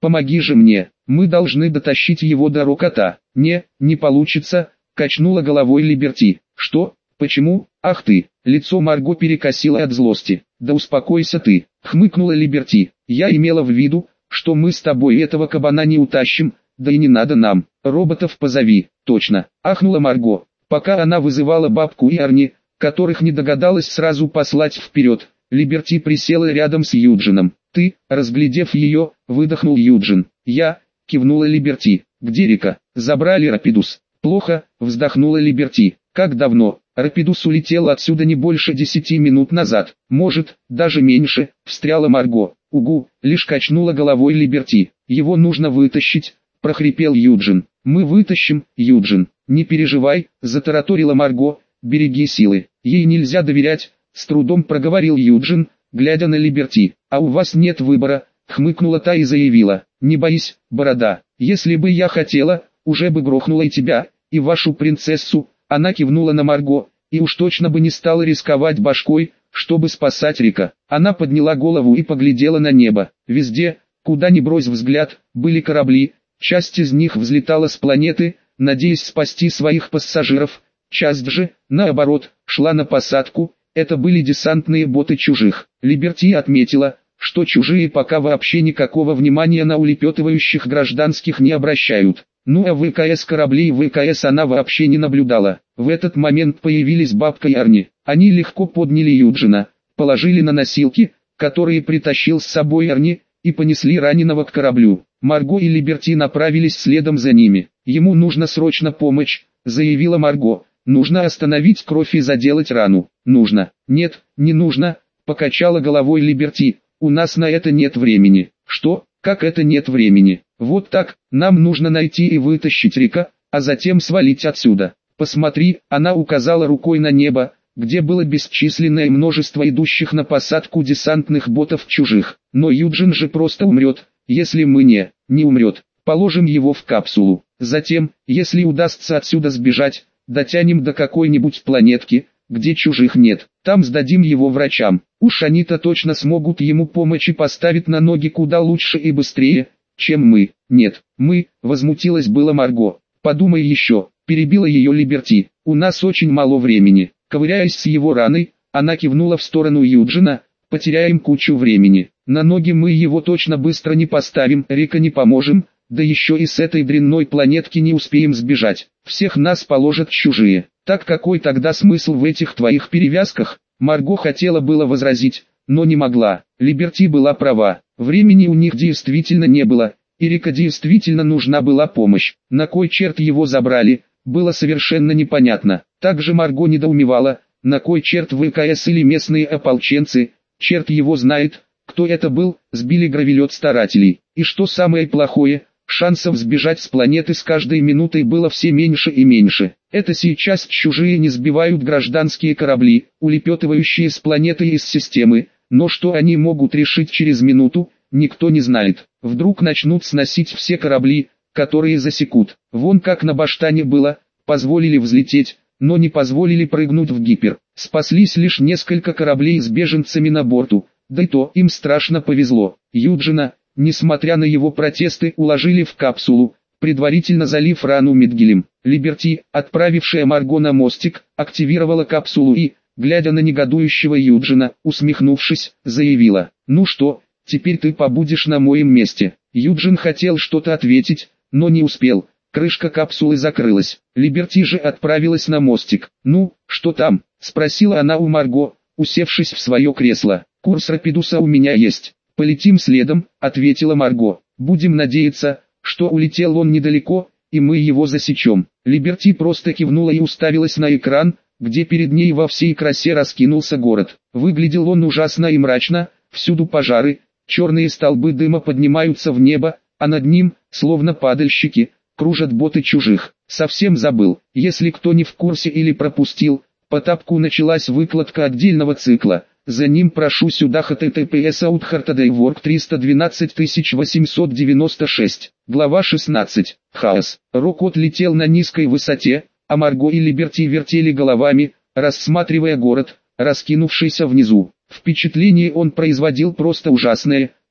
помоги же мне, мы должны дотащить его до Рокота. Не, не получится, качнула головой Либерти. Что? Почему? Ах ты! Лицо Марго перекосило от злости. Да успокойся ты, хмыкнула Либерти. Я имела в виду, что мы с тобой этого кабана не утащим, да и не надо нам. Роботов позови. Точно, ахнула Марго. Пока она вызывала бабку и Арни, которых не догадалась сразу послать вперед, Либерти присела рядом с Юджином. «Ты», разглядев ее, выдохнул Юджин. «Я», кивнула Либерти. «Где Рика?» «Забрали Рапидус». «Плохо», вздохнула Либерти. «Как давно?» «Рапидус улетел отсюда не больше десяти минут назад. Может, даже меньше», встряла Марго. «Угу», лишь качнула головой Либерти. «Его нужно вытащить», прохрипел Юджин. «Мы вытащим, Юджин, не переживай», затараторила Марго. «Береги силы, ей нельзя доверять», с трудом проговорил Юджин, глядя на Либерти. «А у вас нет выбора», хмыкнула та и заявила. «Не боись, борода, если бы я хотела, уже бы грохнула и тебя, и вашу принцессу». Она кивнула на Марго, и уж точно бы не стала рисковать башкой, чтобы спасать Рика. Она подняла голову и поглядела на небо. Везде, куда ни брось взгляд, были корабли, часть из них взлетала с планеты, надеясь спасти своих пассажиров, часть же, наоборот, шла на посадку. Это были десантные боты чужих. Либерти отметила, что чужие пока вообще никакого внимания на улепетывающих гражданских не обращают. Ну а ВКС кораблей ВКС она вообще не наблюдала. В этот момент появились бабка и Арни. Они легко подняли Юджина, положили на носилки, которые притащил с собой Арни, и понесли раненого к кораблю. Марго и Либерти направились следом за ними. «Ему нужно срочно помощь», заявила Марго. «Нужно остановить кровь и заделать рану». «Нужно». «Нет, не нужно», покачала головой Либерти. «У нас на это нет времени». «Что? Как это нет времени?» «Вот так, нам нужно найти и вытащить Рика, а затем свалить отсюда. Посмотри», она указала рукой на небо, где было бесчисленное множество идущих на посадку десантных ботов чужих. «Но Юджин же просто умрет, если мы не, не умрет. Положим его в капсулу. Затем, если удастся отсюда сбежать, дотянем до какой-нибудь планетки, где чужих нет. Там сдадим его врачам. Уж они-то точно смогут ему помочь и поставить на ноги куда лучше и быстрее, чем мы». «Нет, мы», возмутилась было Марго. «Подумай еще», перебила ее Либерти. «У нас очень мало времени». Ковыряясь с его раной, она кивнула в сторону Юджина. «Потеряем кучу времени. На ноги мы его точно быстро не поставим, Рика не поможем, да еще и с этой дрянной планетки не успеем сбежать. Всех нас положат чужие. Так какой тогда смысл в этих твоих перевязках?» Марго хотела было возразить, но не могла. Либерти была права. Времени у них действительно не было, и Рика действительно нужна была помощь. На кой черт его забрали, было совершенно непонятно. Также Марго недоумевала, на кой черт ВКС или местные ополченцы, черт его знает, кто это был, сбили гравелет старателей. И что самое плохое, шансов сбежать с планеты с каждой минутой было все меньше и меньше. Это сейчас чужие не сбивают гражданские корабли, улепетывающие с планеты и из системы, но что они могут решить через минуту, никто не знает. Вдруг начнут сносить все корабли, которые засекут. Вон как на Баштане было, позволили взлететь, но не позволили прыгнуть в гипер. Спаслись лишь несколько кораблей с беженцами на борту, да и то им страшно повезло. Юджина, несмотря на его протесты, уложили в капсулу, предварительно залив рану Медгелем. Либерти, отправившая Марго на мостик, активировала капсулу и, глядя на негодующего Юджина, усмехнувшись, заявила: «Ну что, теперь ты побудешь на моем месте». Юджин хотел что-то ответить, но не успел. Крышка капсулы закрылась. Либерти же отправилась на мостик. «Ну, что там?» — спросила она у Марго, усевшись в свое кресло. «Курс Рапидуса у меня есть. Полетим следом», — ответила Марго. «Будем надеяться, что улетел он недалеко, и мы его засечем». Либерти просто кивнула и уставилась на экран, где перед ней во всей красе раскинулся город. Выглядел он ужасно и мрачно, всюду пожары, черные столбы дыма поднимаются в небо, а над ним, словно падальщики, кружат боты чужих. Совсем забыл, если кто не в курсе или пропустил, по тапку началась выкладка отдельного цикла. За ним прошу сюда эйч ти ти пи эс Outhard триста двенадцать тысяч восемьсот девяносто шесть. Глава шестнадцать. Хаос. Рокот летел на низкой высоте, а Марго и Либерти вертели головами, рассматривая город, раскинувшийся внизу. Впечатление он производил просто ужасное,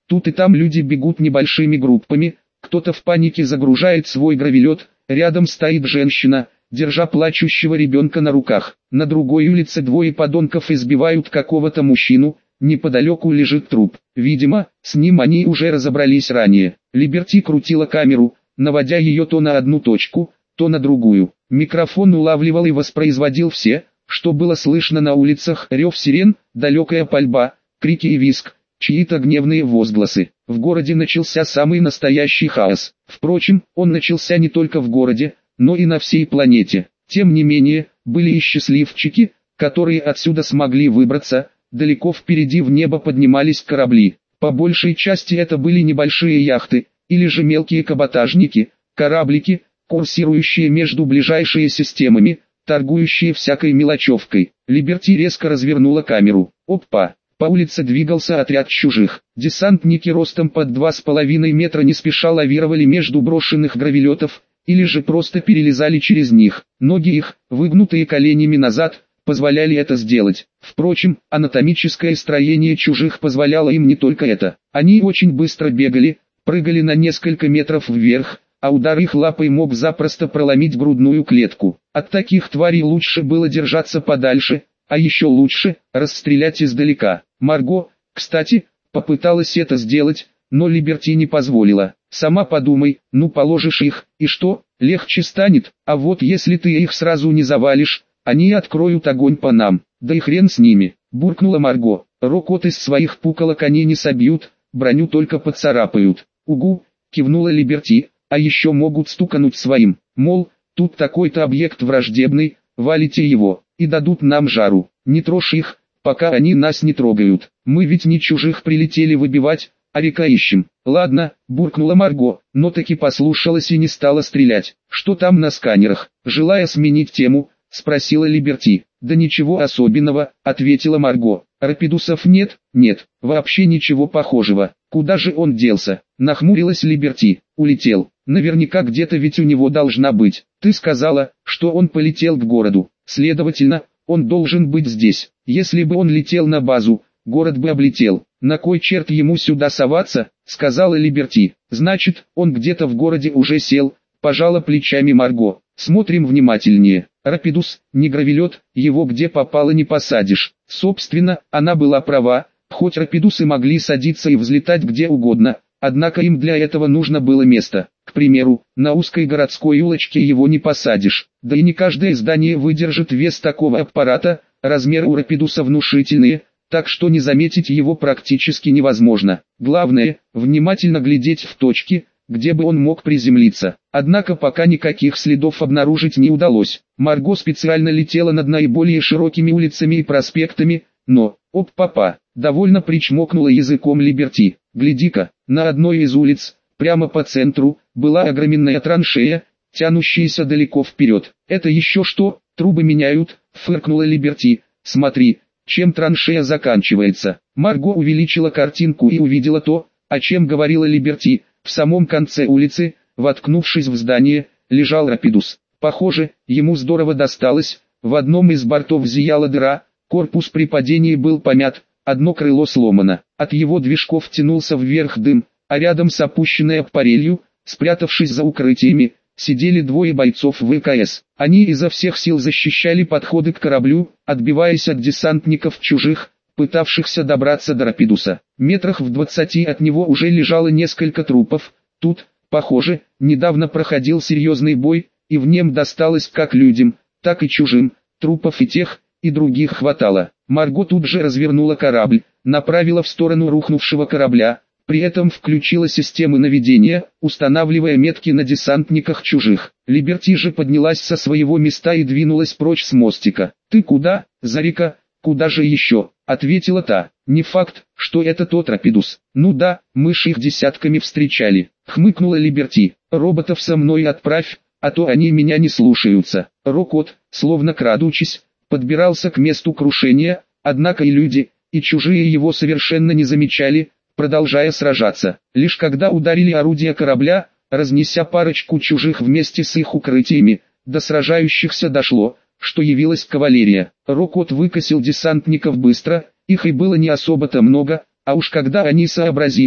Тут и там люди бегут небольшими группами, кто-то в панике загружает свой гравелет, рядом стоит женщина, держа плачущего ребенка на руках. На другой улице двое подонков избивают какого-то мужчину, неподалеку лежит труп. Видимо, с ним они уже разобрались ранее. Либерти крутила камеру, наводя ее то на одну точку, то на другую. Микрофон улавливал и воспроизводил все, что было слышно на улицах: рев сирен, далекая пальба, крики и визг, чьи-то гневные возгласы. В городе начался самый настоящий хаос. Впрочем, он начался не только в городе, но и на всей планете. Тем не менее, были и счастливчики, которые отсюда смогли выбраться. Далеко впереди в небо поднимались корабли. По большей части это были небольшие яхты, или же мелкие каботажники, кораблики, курсирующие между ближайшими системами, торгующие всякой мелочевкой. Либерти резко развернула камеру. Опа! По улице двигался отряд чужих. Десантники ростом под два с половиной метра не спеша лавировали между брошенных гравелетов, или же просто перелезали через них. Ноги их, выгнутые коленями назад, позволяли это сделать. Впрочем, анатомическое строение чужих позволяло им не только это. Они очень быстро бегали, прыгали на несколько метров вверх, а удар их лапой мог запросто проломить грудную клетку. От таких тварей лучше было держаться подальше, а еще лучше – расстрелять издалека. Марго, кстати, попыталась это сделать, но Либерти не позволила. Сама подумай, ну положишь их, и что, легче станет, а вот если ты их сразу не завалишь, они откроют огонь по нам. Да и хрен с ними, буркнула Марго. Рокот из своих пуколок они не собьют, броню только поцарапают. Угу, кивнула Либерти, а еще могут стукануть своим. Мол, тут такой-то объект враждебный, валите его, и дадут нам жару. Не трожь их, пока они нас не трогают. Мы ведь не чужих прилетели выбивать, а река ищем. Ладно, буркнула Марго, но таки послушалась и не стала стрелять. Что там на сканерах? Желая сменить тему, спросила Либерти. Да ничего особенного, ответила Марго. Рапидусов нет? Нет, вообще ничего похожего. Куда же он делся? Нахмурилась Либерти. Улетел. Наверняка где-то ведь у него должна быть. Ты сказала, что он полетел к городу. Следовательно, он должен быть здесь. Если бы он летел на базу, город бы облетел. На кой черт ему сюда соваться, сказала Либерти. Значит, он где-то в городе уже сел, пожала плечами Марго. Смотрим внимательнее. Рапидус, не гравелет, его где попало не посадишь. Собственно, она была права, хоть рапидусы могли садиться и взлетать где угодно, однако им для этого нужно было место. К примеру, на узкой городской улочке его не посадишь, да и не каждое здание выдержит вес такого аппарата, размеры у рапидуса внушительные, так что не заметить его практически невозможно. Главное, внимательно глядеть в точки, где бы он мог приземлиться. Однако пока никаких следов обнаружить не удалось. Марго специально летела над наиболее широкими улицами и проспектами, но, оп-папа, довольно причмокнула языком Либерти. Гляди-ка, на одной из улиц, прямо по центру, была огроменная траншея, тянущаяся далеко вперед. Это еще что? Трубы меняют, фыркнула Либерти. Смотри, чем траншея заканчивается. Марго увеличила картинку и увидела то, о чем говорила Либерти. В самом конце улицы, воткнувшись в здание, лежал Рапидус. Похоже, ему здорово досталось. В одном из бортов зияла дыра, корпус при падении был помят, одно крыло сломано. От его движков тянулся вверх дым, а рядом с опущенной аппарелью, спрятавшись за укрытиями, сидели двое бойцов ВКС. Они изо всех сил защищали подходы к кораблю, отбиваясь от десантников чужих, пытавшихся добраться до Рапидуса. Метрах в двадцати от него уже лежало несколько трупов. Тут, похоже, недавно проходил серьезный бой, и в нем досталось как людям, так и чужим. Трупов и тех, и других хватало. Марго тут же развернула корабль, направила в сторону рухнувшего корабля, при этом включила системы наведения, устанавливая метки на десантниках чужих. Либерти же поднялась со своего места и двинулась прочь с мостика. «Ты куда, Зарика? Куда же еще?» — ответила та. «Не факт, что это тот Рапидус. Ну да, мы ж их десятками встречали», — хмыкнула Либерти. «Роботов со мной отправь, а то они меня не слушаются». Рокот, словно крадучись, подбирался к месту крушения, однако и люди, и чужие его совершенно не замечали, продолжая сражаться. Лишь когда ударили орудия корабля, разнеся парочку чужих вместе с их укрытиями, до сражающихся дошло, что явилась кавалерия. Рокот выкосил десантников быстро, их и было не особо-то много, а уж когда они сообразили,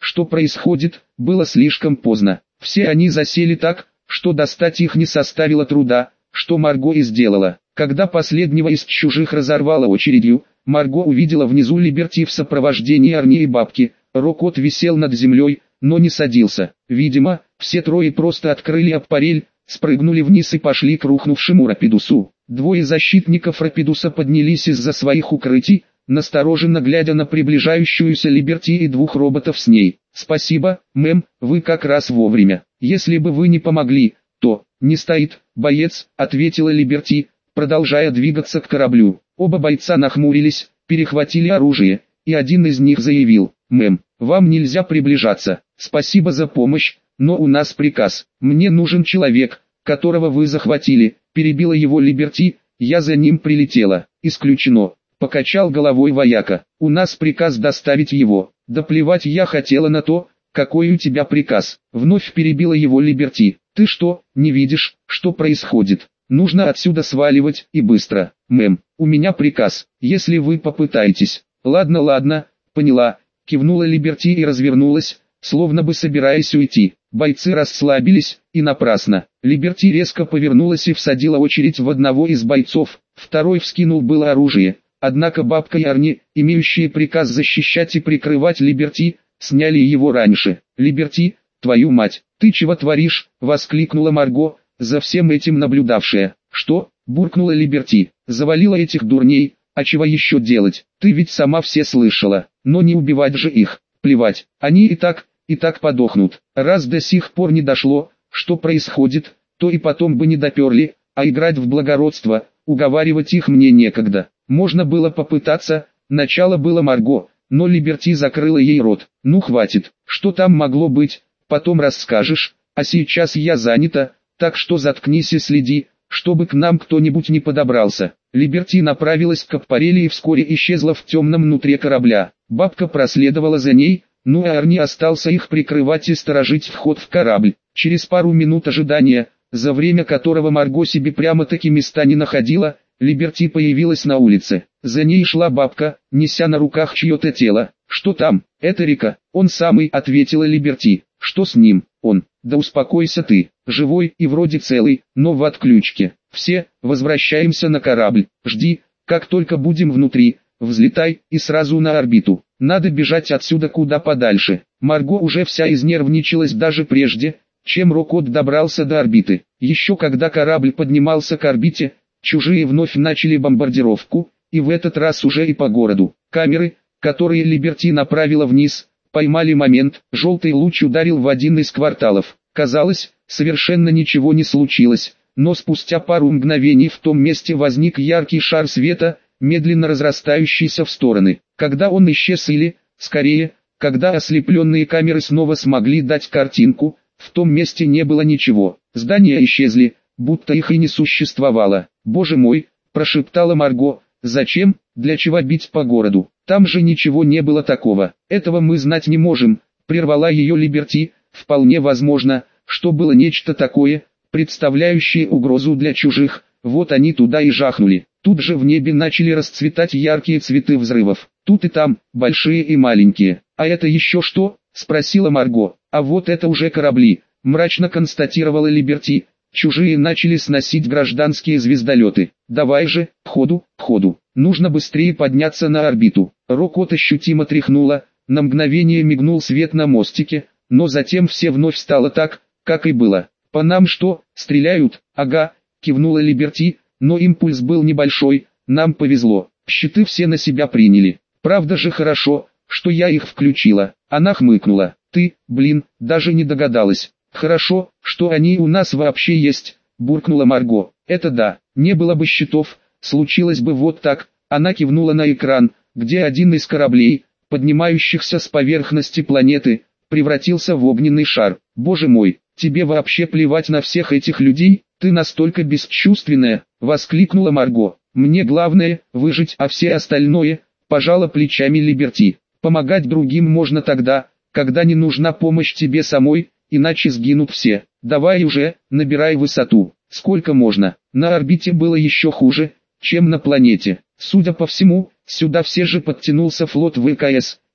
что происходит, было слишком поздно. Все они засели так, что достать их не составило труда, что Марго и сделала. Когда последнего из чужих разорвало очередью, Марго увидела внизу Либерти в сопровождении Арни и бабки. Рокот висел над землей, но не садился. Видимо, все трое просто открыли аппарель, спрыгнули вниз и пошли к рухнувшему Рапидусу. Двое защитников Рапидуса поднялись из-за своих укрытий, настороженно глядя на приближающуюся Либерти и двух роботов с ней. «Спасибо, мэм, вы как раз вовремя. Если бы вы не помогли, то...» «Не стоит, боец», — ответила Либерти, продолжая двигаться к кораблю. Оба бойца нахмурились, перехватили оружие, и один из них заявил: «Мэм, вам нельзя приближаться. Спасибо за помощь, но у нас приказ. Мне нужен человек, которого вы захватили», — перебила его Либерти. «Я за ним прилетела». «Исключено», — покачал головой вояка. «У нас приказ доставить его». «Да плевать я хотела на то, какой у тебя приказ», — вновь перебила его Либерти. «Ты что, не видишь, что происходит? Нужно отсюда сваливать, и быстро». «Мэм, у меня приказ, если вы попытаетесь». «Ладно, ладно, поняла», — кивнула Либерти и развернулась, словно бы собираясь уйти. Бойцы расслабились, и напрасно. Либерти резко повернулась и всадила очередь в одного из бойцов, второй вскинул было оружие. Однако бабка и Арни, имеющие приказ защищать и прикрывать Либерти, сняли его раньше. «Либерти, твою мать, ты чего творишь?» — воскликнула Марго, за всем этим наблюдавшая. «Что?» — буркнула Либерти. «Завалила этих дурней, а чего еще делать? Ты ведь сама все слышала, но не убивать же их, плевать, они и так, и так подохнут. Раз до сих пор не дошло, что происходит, то и потом бы не доперли, а играть в благородство, уговаривать их мне некогда». Можно было попытаться, начало было Марго, но Либерти закрыла ей рот. «Ну хватит, что там могло быть, потом расскажешь, а сейчас я занята, так что заткнись и следи, чтобы к нам кто-нибудь не подобрался». Либерти направилась к аппарели и вскоре исчезла в темном нутре корабля. Бабка проследовала за ней, ну а Арни остался их прикрывать и сторожить вход в корабль. Через пару минут ожидания, за время которого Марго себе прямо-таки места не находила, Либерти появилась на улице. За ней шла бабка, неся на руках чье-то тело. «Что там?» «Это Рика, он самый», — ответила Либерти. «Что с ним?» «Он». «Да успокойся ты, живой и вроде целый, но в отключке. Все, возвращаемся на корабль. Жди, как только будем внутри, взлетай и сразу на орбиту. Надо бежать отсюда куда подальше». Марго уже вся изнервничалась даже прежде, чем Рокот добрался до орбиты. Еще когда корабль поднимался к орбите, чужие вновь начали бомбардировку, и в этот раз уже и по городу. Камеры, которые Либерти направила вниз, поймали момент, желтый луч ударил в один из кварталов. Казалось, совершенно ничего не случилось, но спустя пару мгновений в том месте возник яркий шар света, медленно разрастающийся в стороны. Когда он исчез или, скорее, когда ослепленные камеры снова смогли дать картинку, в том месте не было ничего. Здания исчезли, будто их и не существовало. «Боже мой», — прошептала Марго, — «зачем, для чего бить по городу? Там же ничего не было такого». «Этого мы знать не можем», — прервала ее Либерти. «Вполне возможно, что было нечто такое, представляющее угрозу для чужих, вот они туда и жахнули». Тут же в небе начали расцветать яркие цветы взрывов. Тут и там, большие и маленькие. «А это еще что?» — спросила Марго. «А вот это уже корабли», — мрачно констатировала Либерти. Чужие начали сносить гражданские звездолеты. «Давай же, к ходу, к ходу. Нужно быстрее подняться на орбиту». Рокот ощутимо тряхнула, на мгновение мигнул свет на мостике, но затем все вновь стало так, как и было. «По нам что, стреляют?» «Ага», — кивнула Либерти, но импульс был небольшой, нам повезло. Щиты все на себя приняли. «Правда же хорошо, что я их включила». Она хмыкнула. «Ты, блин, даже не догадалась». «Хорошо, что они у нас вообще есть», — буркнула Марго. «Это да, не было бы щитов, случилось бы вот так». Она кивнула на экран, где один из кораблей, поднимающихся с поверхности планеты, превратился в огненный шар. «Боже мой, тебе вообще плевать на всех этих людей? Ты настолько бесчувственная», — воскликнула Марго. «Мне главное — выжить, а все остальное», — пожала плечами Либерти. «Помогать другим можно тогда, когда не нужна помощь тебе самой, иначе сгинут все. Давай уже, набирай высоту. Сколько можно?» На орбите было еще хуже, чем на планете. Судя по всему, сюда все же подтянулся флот ВКС,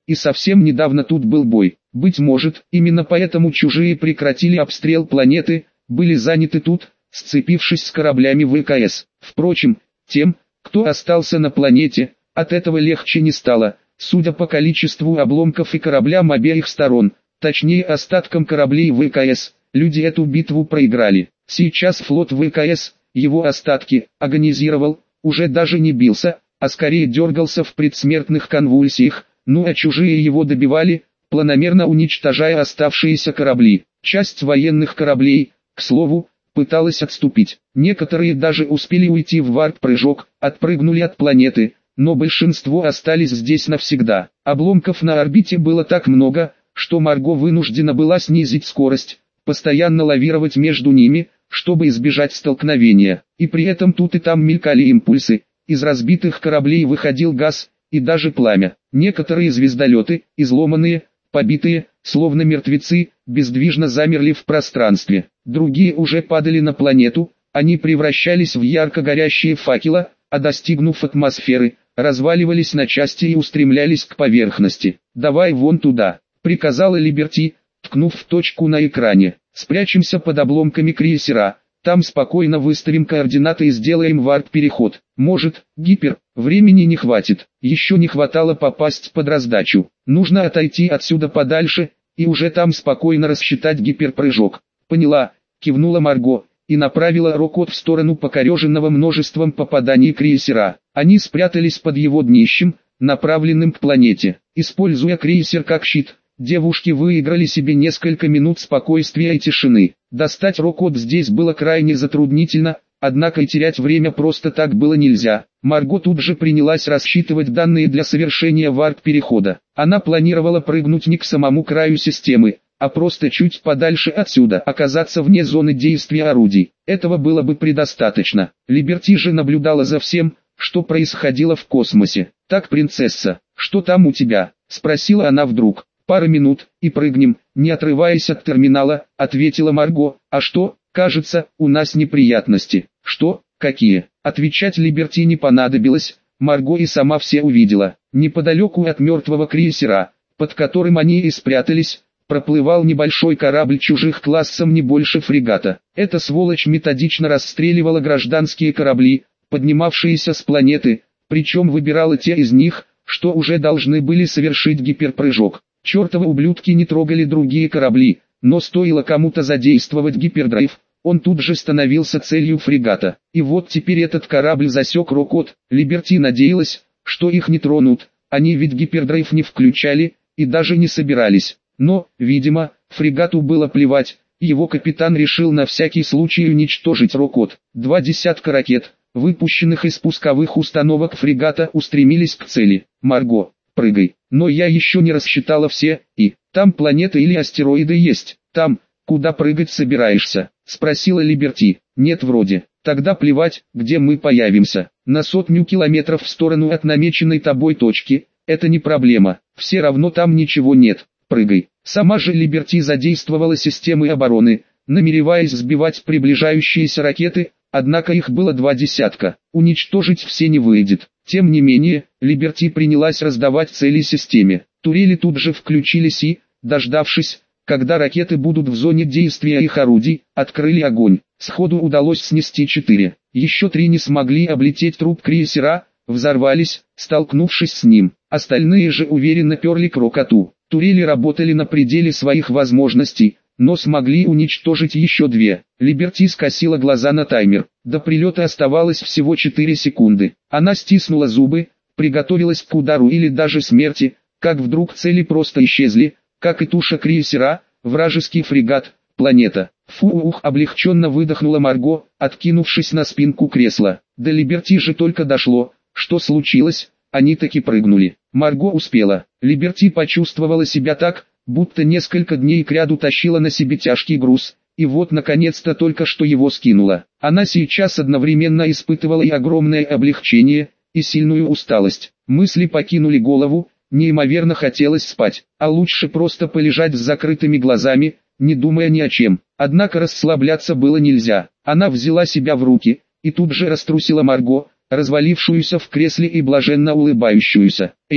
и совсем недавно тут был бой. Быть может, именно поэтому чужие прекратили обстрел планеты, были заняты тут, сцепившись с кораблями ВКС. Впрочем, тем, кто остался на планете, от этого легче не стало, судя по количеству обломков и кораблям обеих сторон, точнее остаткам кораблей ВКС, люди эту битву проиграли. Сейчас флот ВКС, его остатки, агонизировал, уже даже не бился, а скорее дергался в предсмертных конвульсиях, ну а чужие его добивали, планомерно уничтожая оставшиеся корабли. Часть военных кораблей, к слову, пыталась отступить. Некоторые даже успели уйти в варп-прыжок, отпрыгнули от планеты, но большинство остались здесь навсегда. Обломков на орбите было так много, что Марго вынуждена была снизить скорость, постоянно лавировать между ними, чтобы избежать столкновения. И при этом тут и там мелькали импульсы, из разбитых кораблей выходил газ, и даже пламя. Некоторые звездолеты, изломанные, побитые, словно мертвецы, бездвижно замерли в пространстве. Другие уже падали на планету, они превращались в ярко горящие факелы, а достигнув атмосферы, разваливались на части и устремлялись к поверхности. «Давай вон туда», — приказала Либерти, ткнув в точку на экране. «Спрячемся под обломками крейсера, там спокойно выставим координаты и сделаем варп-переход. Может, гипер, времени не хватит, еще не хватало попасть под раздачу. Нужно отойти отсюда подальше, и уже там спокойно рассчитать гиперпрыжок». «Поняла», — кивнула Марго, и направила рокот в сторону покореженного множеством попаданий крейсера. Они спрятались под его днищем, направленным к планете. Используя крейсер как щит, девушки выиграли себе несколько минут спокойствия и тишины. Достать рокот здесь было крайне затруднительно, однако и терять время просто так было нельзя. Марго тут же принялась рассчитывать данные для совершения варп-перехода. Она планировала прыгнуть не к самому краю системы, а просто чуть подальше отсюда, оказаться вне зоны действия орудий. Этого было бы предостаточно. Либерти же наблюдала за всем, что происходило в космосе. «Так, принцесса, что там у тебя?» — спросила она вдруг. «Пара минут, и прыгнем», — не отрываясь от терминала, ответила Марго. «А что, кажется, у нас неприятности». «Что? Какие?» Отвечать Либерти не понадобилось, Марго и сама все увидела. Неподалеку от мертвого крейсера, под которым они и спрятались, проплывал небольшой корабль чужих классом не больше фрегата. Эта сволочь методично расстреливала гражданские корабли, поднимавшиеся с планеты, причем выбирала те из них, что уже должны были совершить гиперпрыжок. Чертовы ублюдки не трогали другие корабли, но стоило кому-то задействовать гипердрайв, он тут же становился целью фрегата. И вот теперь этот корабль засек рокот. Либерти надеялась, что их не тронут, они ведь гипердрайв не включали, и даже не собирались. Но, видимо, фрегату было плевать, его капитан решил на всякий случай уничтожить рокот. Два десятка ракет, выпущенных из пусковых установок фрегата, устремились к цели. «Марго, прыгай». «Но я еще не рассчитала все, и, там планеты или астероиды есть, там, куда прыгать собираешься?» — спросила Либерти. «Нет вроде». «Тогда плевать, где мы появимся. На сотню километров в сторону от намеченной тобой точки, это не проблема, все равно там ничего нет. Прыгай». Сама же Либерти задействовала системы обороны, намереваясь сбивать приближающиеся ракеты, однако их было два десятка. Уничтожить все не выйдет. Тем не менее, Либерти принялась раздавать цели системе. Турели тут же включились и, дождавшись, когда ракеты будут в зоне действия их орудий, открыли огонь. Сходу удалось снести четыре. Еще три не смогли облететь труп крейсера, взорвались, столкнувшись с ним. Остальные же уверенно перли к рокоту. Турели работали на пределе своих возможностей, но смогли уничтожить еще две. Либерти скосила глаза на таймер. До прилета оставалось всего четыре секунды. Она стиснула зубы, приготовилась к удару или даже смерти, как вдруг цели просто исчезли, как и туша крейсера, вражеский фрегат, планета. Фух, облегченно выдохнула Марго, откинувшись на спинку кресла. До Либерти же только дошло, что случилось, они таки прыгнули. Марго успела. Либерти почувствовала себя так, будто несколько дней кряду тащила на себе тяжкий груз, и вот наконец-то только что его скинула. Она сейчас одновременно испытывала и огромное облегчение, и сильную усталость. Мысли покинули голову, неимоверно хотелось спать, а лучше просто полежать с закрытыми глазами, не думая ни о чем. Однако расслабляться было нельзя. Она взяла себя в руки, и тут же раструсила Марго, развалившуюся в кресле и блаженно улыбающуюся. «Эй,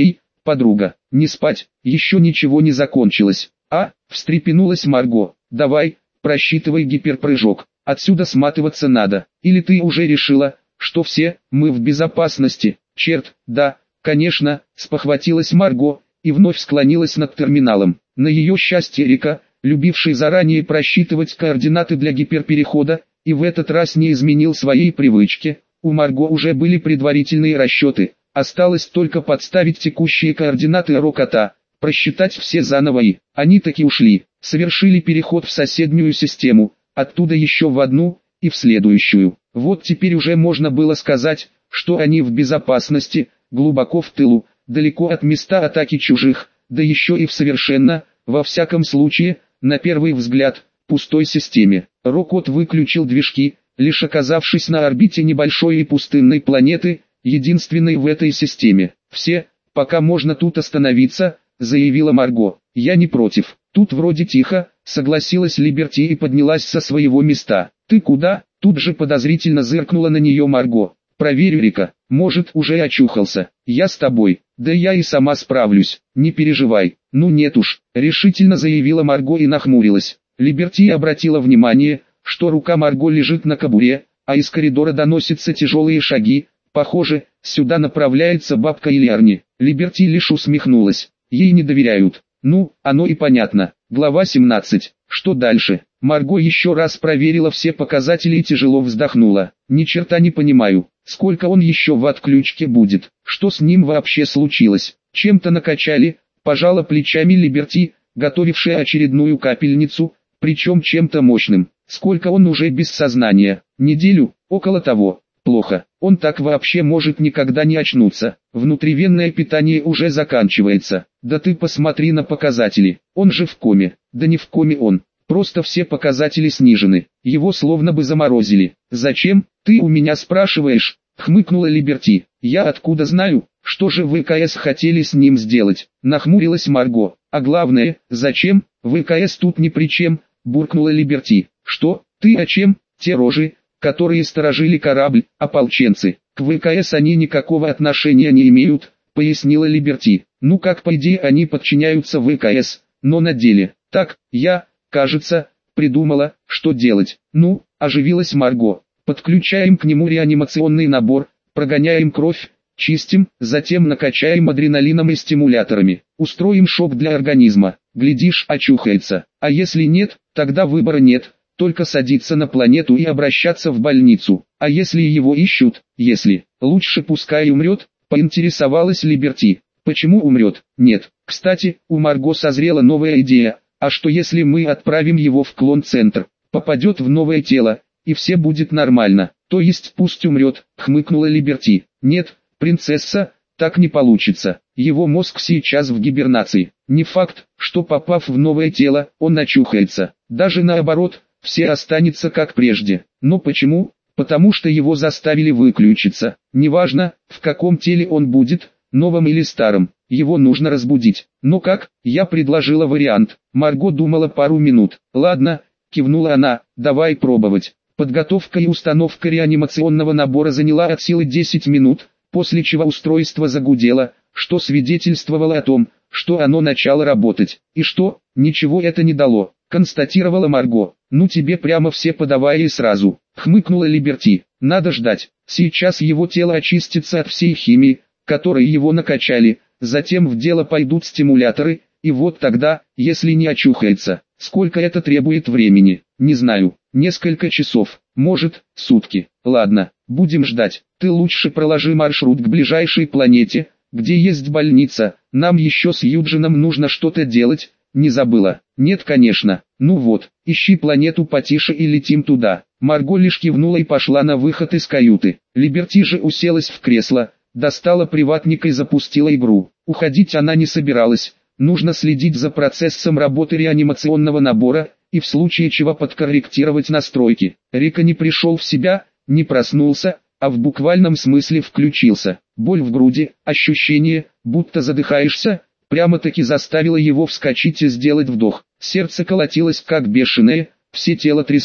подруга, не спать, еще ничего не закончилось. А, встрепенулась Марго, давай, просчитывай гиперпрыжок, отсюда сматываться надо. Или ты уже решила, что все, мы в безопасности? Черт, да, конечно, спохватилась Марго, и вновь склонилась над терминалом. На ее счастье Рика, любивший заранее просчитывать координаты для гиперперехода, и в этот раз не изменил своей привычки. У Марго уже были предварительные расчеты, осталось только подставить текущие координаты Рокота, просчитать все заново и, они таки ушли, совершили переход в соседнюю систему, оттуда еще в одну, и в следующую. Вот теперь уже можно было сказать, что они в безопасности, глубоко в тылу, далеко от места атаки чужих, да еще и в совершенно, во всяком случае, на первый взгляд, пустой системе. Рокот выключил движки, лишь оказавшись на орбите небольшой и пустынной планеты, единственной в этой системе. «Все, пока можно тут остановиться», — заявила Марго. «Я не против. Тут вроде тихо», — согласилась Либерти и поднялась со своего места. «Ты куда?» — тут же подозрительно зыркнула на нее Марго. «Проверю Рика, может уже очухался. Я с тобой, да я и сама справлюсь, не переживай». «Ну нет уж», — решительно заявила Марго и нахмурилась. Либерти обратила внимание, что рука Марго лежит на кобуре, а из коридора доносятся тяжелые шаги. Похоже, сюда направляется бабка Ильярни. Либерти лишь усмехнулась. Ей не доверяют. Ну, оно и понятно. Глава семнадцать. Что дальше? Марго еще раз проверила все показатели и тяжело вздохнула. Ни черта не понимаю, сколько он еще в отключке будет. Что с ним вообще случилось? Чем-то накачали? Пожала плечами Либерти, готовившая очередную капельницу, причем чем-то мощным. Сколько он уже без сознания? Неделю? Около того. Плохо. Он так вообще может никогда не очнуться. Внутривенное питание уже заканчивается. Да ты посмотри на показатели. Он же в коме. Да не в коме он. Просто все показатели снижены. Его словно бы заморозили. Зачем? Ты у меня спрашиваешь? Хмыкнула Либерти. Я откуда знаю, что же ВКС хотели с ним сделать? Нахмурилась Марго. А главное, зачем? ВКС тут ни при чем, буркнула Либерти. Что? Ты о чем? Те рожи, которые сторожили корабль, ополченцы. К ВКС они никакого отношения не имеют, пояснила Либерти. Ну как по идее они подчиняются ВКС, но на деле. Так, я, кажется, придумала, что делать. Ну, оживилась Марго. Подключаем к нему реанимационный набор, прогоняем кровь, чистим, затем накачаем адреналином и стимуляторами. Устроим шок для организма. Глядишь, очухается. А если нет, тогда выбора нет. Только садиться на планету и обращаться в больницу. А если его ищут, если, лучше пускай умрет, поинтересовалась Либерти. Почему умрет? Нет. Кстати, у Марго созрела новая идея. А что если мы отправим его в клон-центр? Попадет в новое тело, и все будет нормально. То есть пусть умрет, хмыкнула Либерти. Нет, принцесса, так не получится. Его мозг сейчас в гибернации. Не факт, что попав в новое тело, он очухается. Даже наоборот, все останется как прежде. Но почему? Потому что его заставили выключиться. Неважно, в каком теле он будет, новом или старом, его нужно разбудить. Но как? Я предложила вариант. Марго думала пару минут. Ладно, кивнула она, давай пробовать. Подготовка и установка реанимационного набора заняла от силы десять минут, после чего устройство загудело, что свидетельствовало о том, что оно начало работать. И что? Ничего это не дало, констатировала Марго. Ну тебе прямо все подавай и сразу, хмыкнула Либерти. Надо ждать. Сейчас его тело очистится от всей химии, которой его накачали, затем в дело пойдут стимуляторы, и вот тогда, если не очухается, сколько это требует времени, не знаю, несколько часов, может, сутки. Ладно, будем ждать. Ты лучше проложи маршрут к ближайшей планете, где есть больница. Нам еще с Юджином нужно что-то делать. Не забыла? Нет, конечно. Ну вот, ищи планету потише и летим туда. Марго лишь кивнула и пошла на выход из каюты. Либерти же уселась в кресло, достала приватник и запустила игру. Уходить она не собиралась. Нужно следить за процессом работы реанимационного набора, и в случае чего подкорректировать настройки. Рика не пришел в себя, не проснулся, а в буквальном смысле включился. Боль в груди, ощущение, будто задыхаешься, прямо-таки заставило его вскочить и сделать вдох. Сердце колотилось как бешеное, все тело трясло.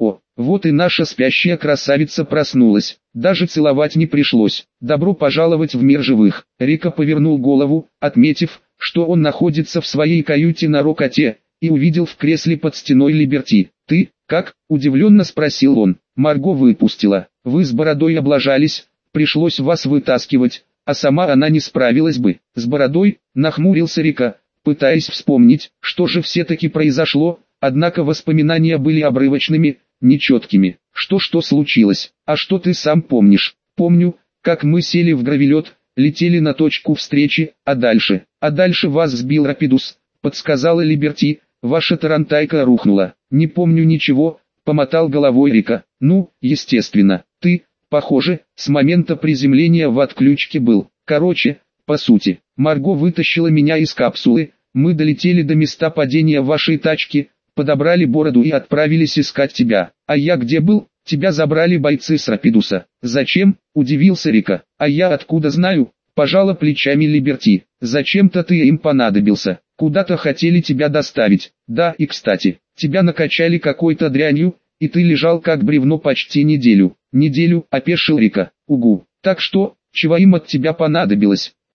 О, вот и наша спящая красавица проснулась. Даже целовать не пришлось. Добро пожаловать в мир живых. Рика повернул голову, отметив, что он находится в своей каюте на Рокоте, и увидел в кресле под стеной Либерти. «Ты, как?» – удивленно спросил он. Марго выпустила. «Вы с бородой облажались, пришлось вас вытаскивать, а сама она не справилась бы». «С бородой?» – нахмурился Рика, пытаясь вспомнить, что же все-таки произошло, однако воспоминания были обрывочными, нечеткими. «Что-что случилось? А что ты сам помнишь?» «Помню, как мы сели в гравелет, летели на точку встречи, а дальше?» «А дальше вас сбил Рапидус», — подсказала Либерти. «Ваша тарантайка рухнула». «Не помню ничего», — помотал головой Рика. «Ну, естественно, ты, похоже, с момента приземления в отключке был. Короче, по сути, Марго вытащила меня из капсулы, мы долетели до места падения вашей тачки, подобрали бороду и отправились искать тебя. А я где был? Тебя забрали бойцы с Рапидуса». «Зачем?» – удивился Рика. «А я откуда знаю?» – пожала плечами Либерти. «Зачем-то ты им понадобился. Куда-то хотели тебя доставить. Да, и кстати, тебя накачали какой-то дрянью, и ты лежал как бревно почти неделю». «Неделю?» – опешил Рика. «Угу. Так что, чего им от тебя понадобилось?»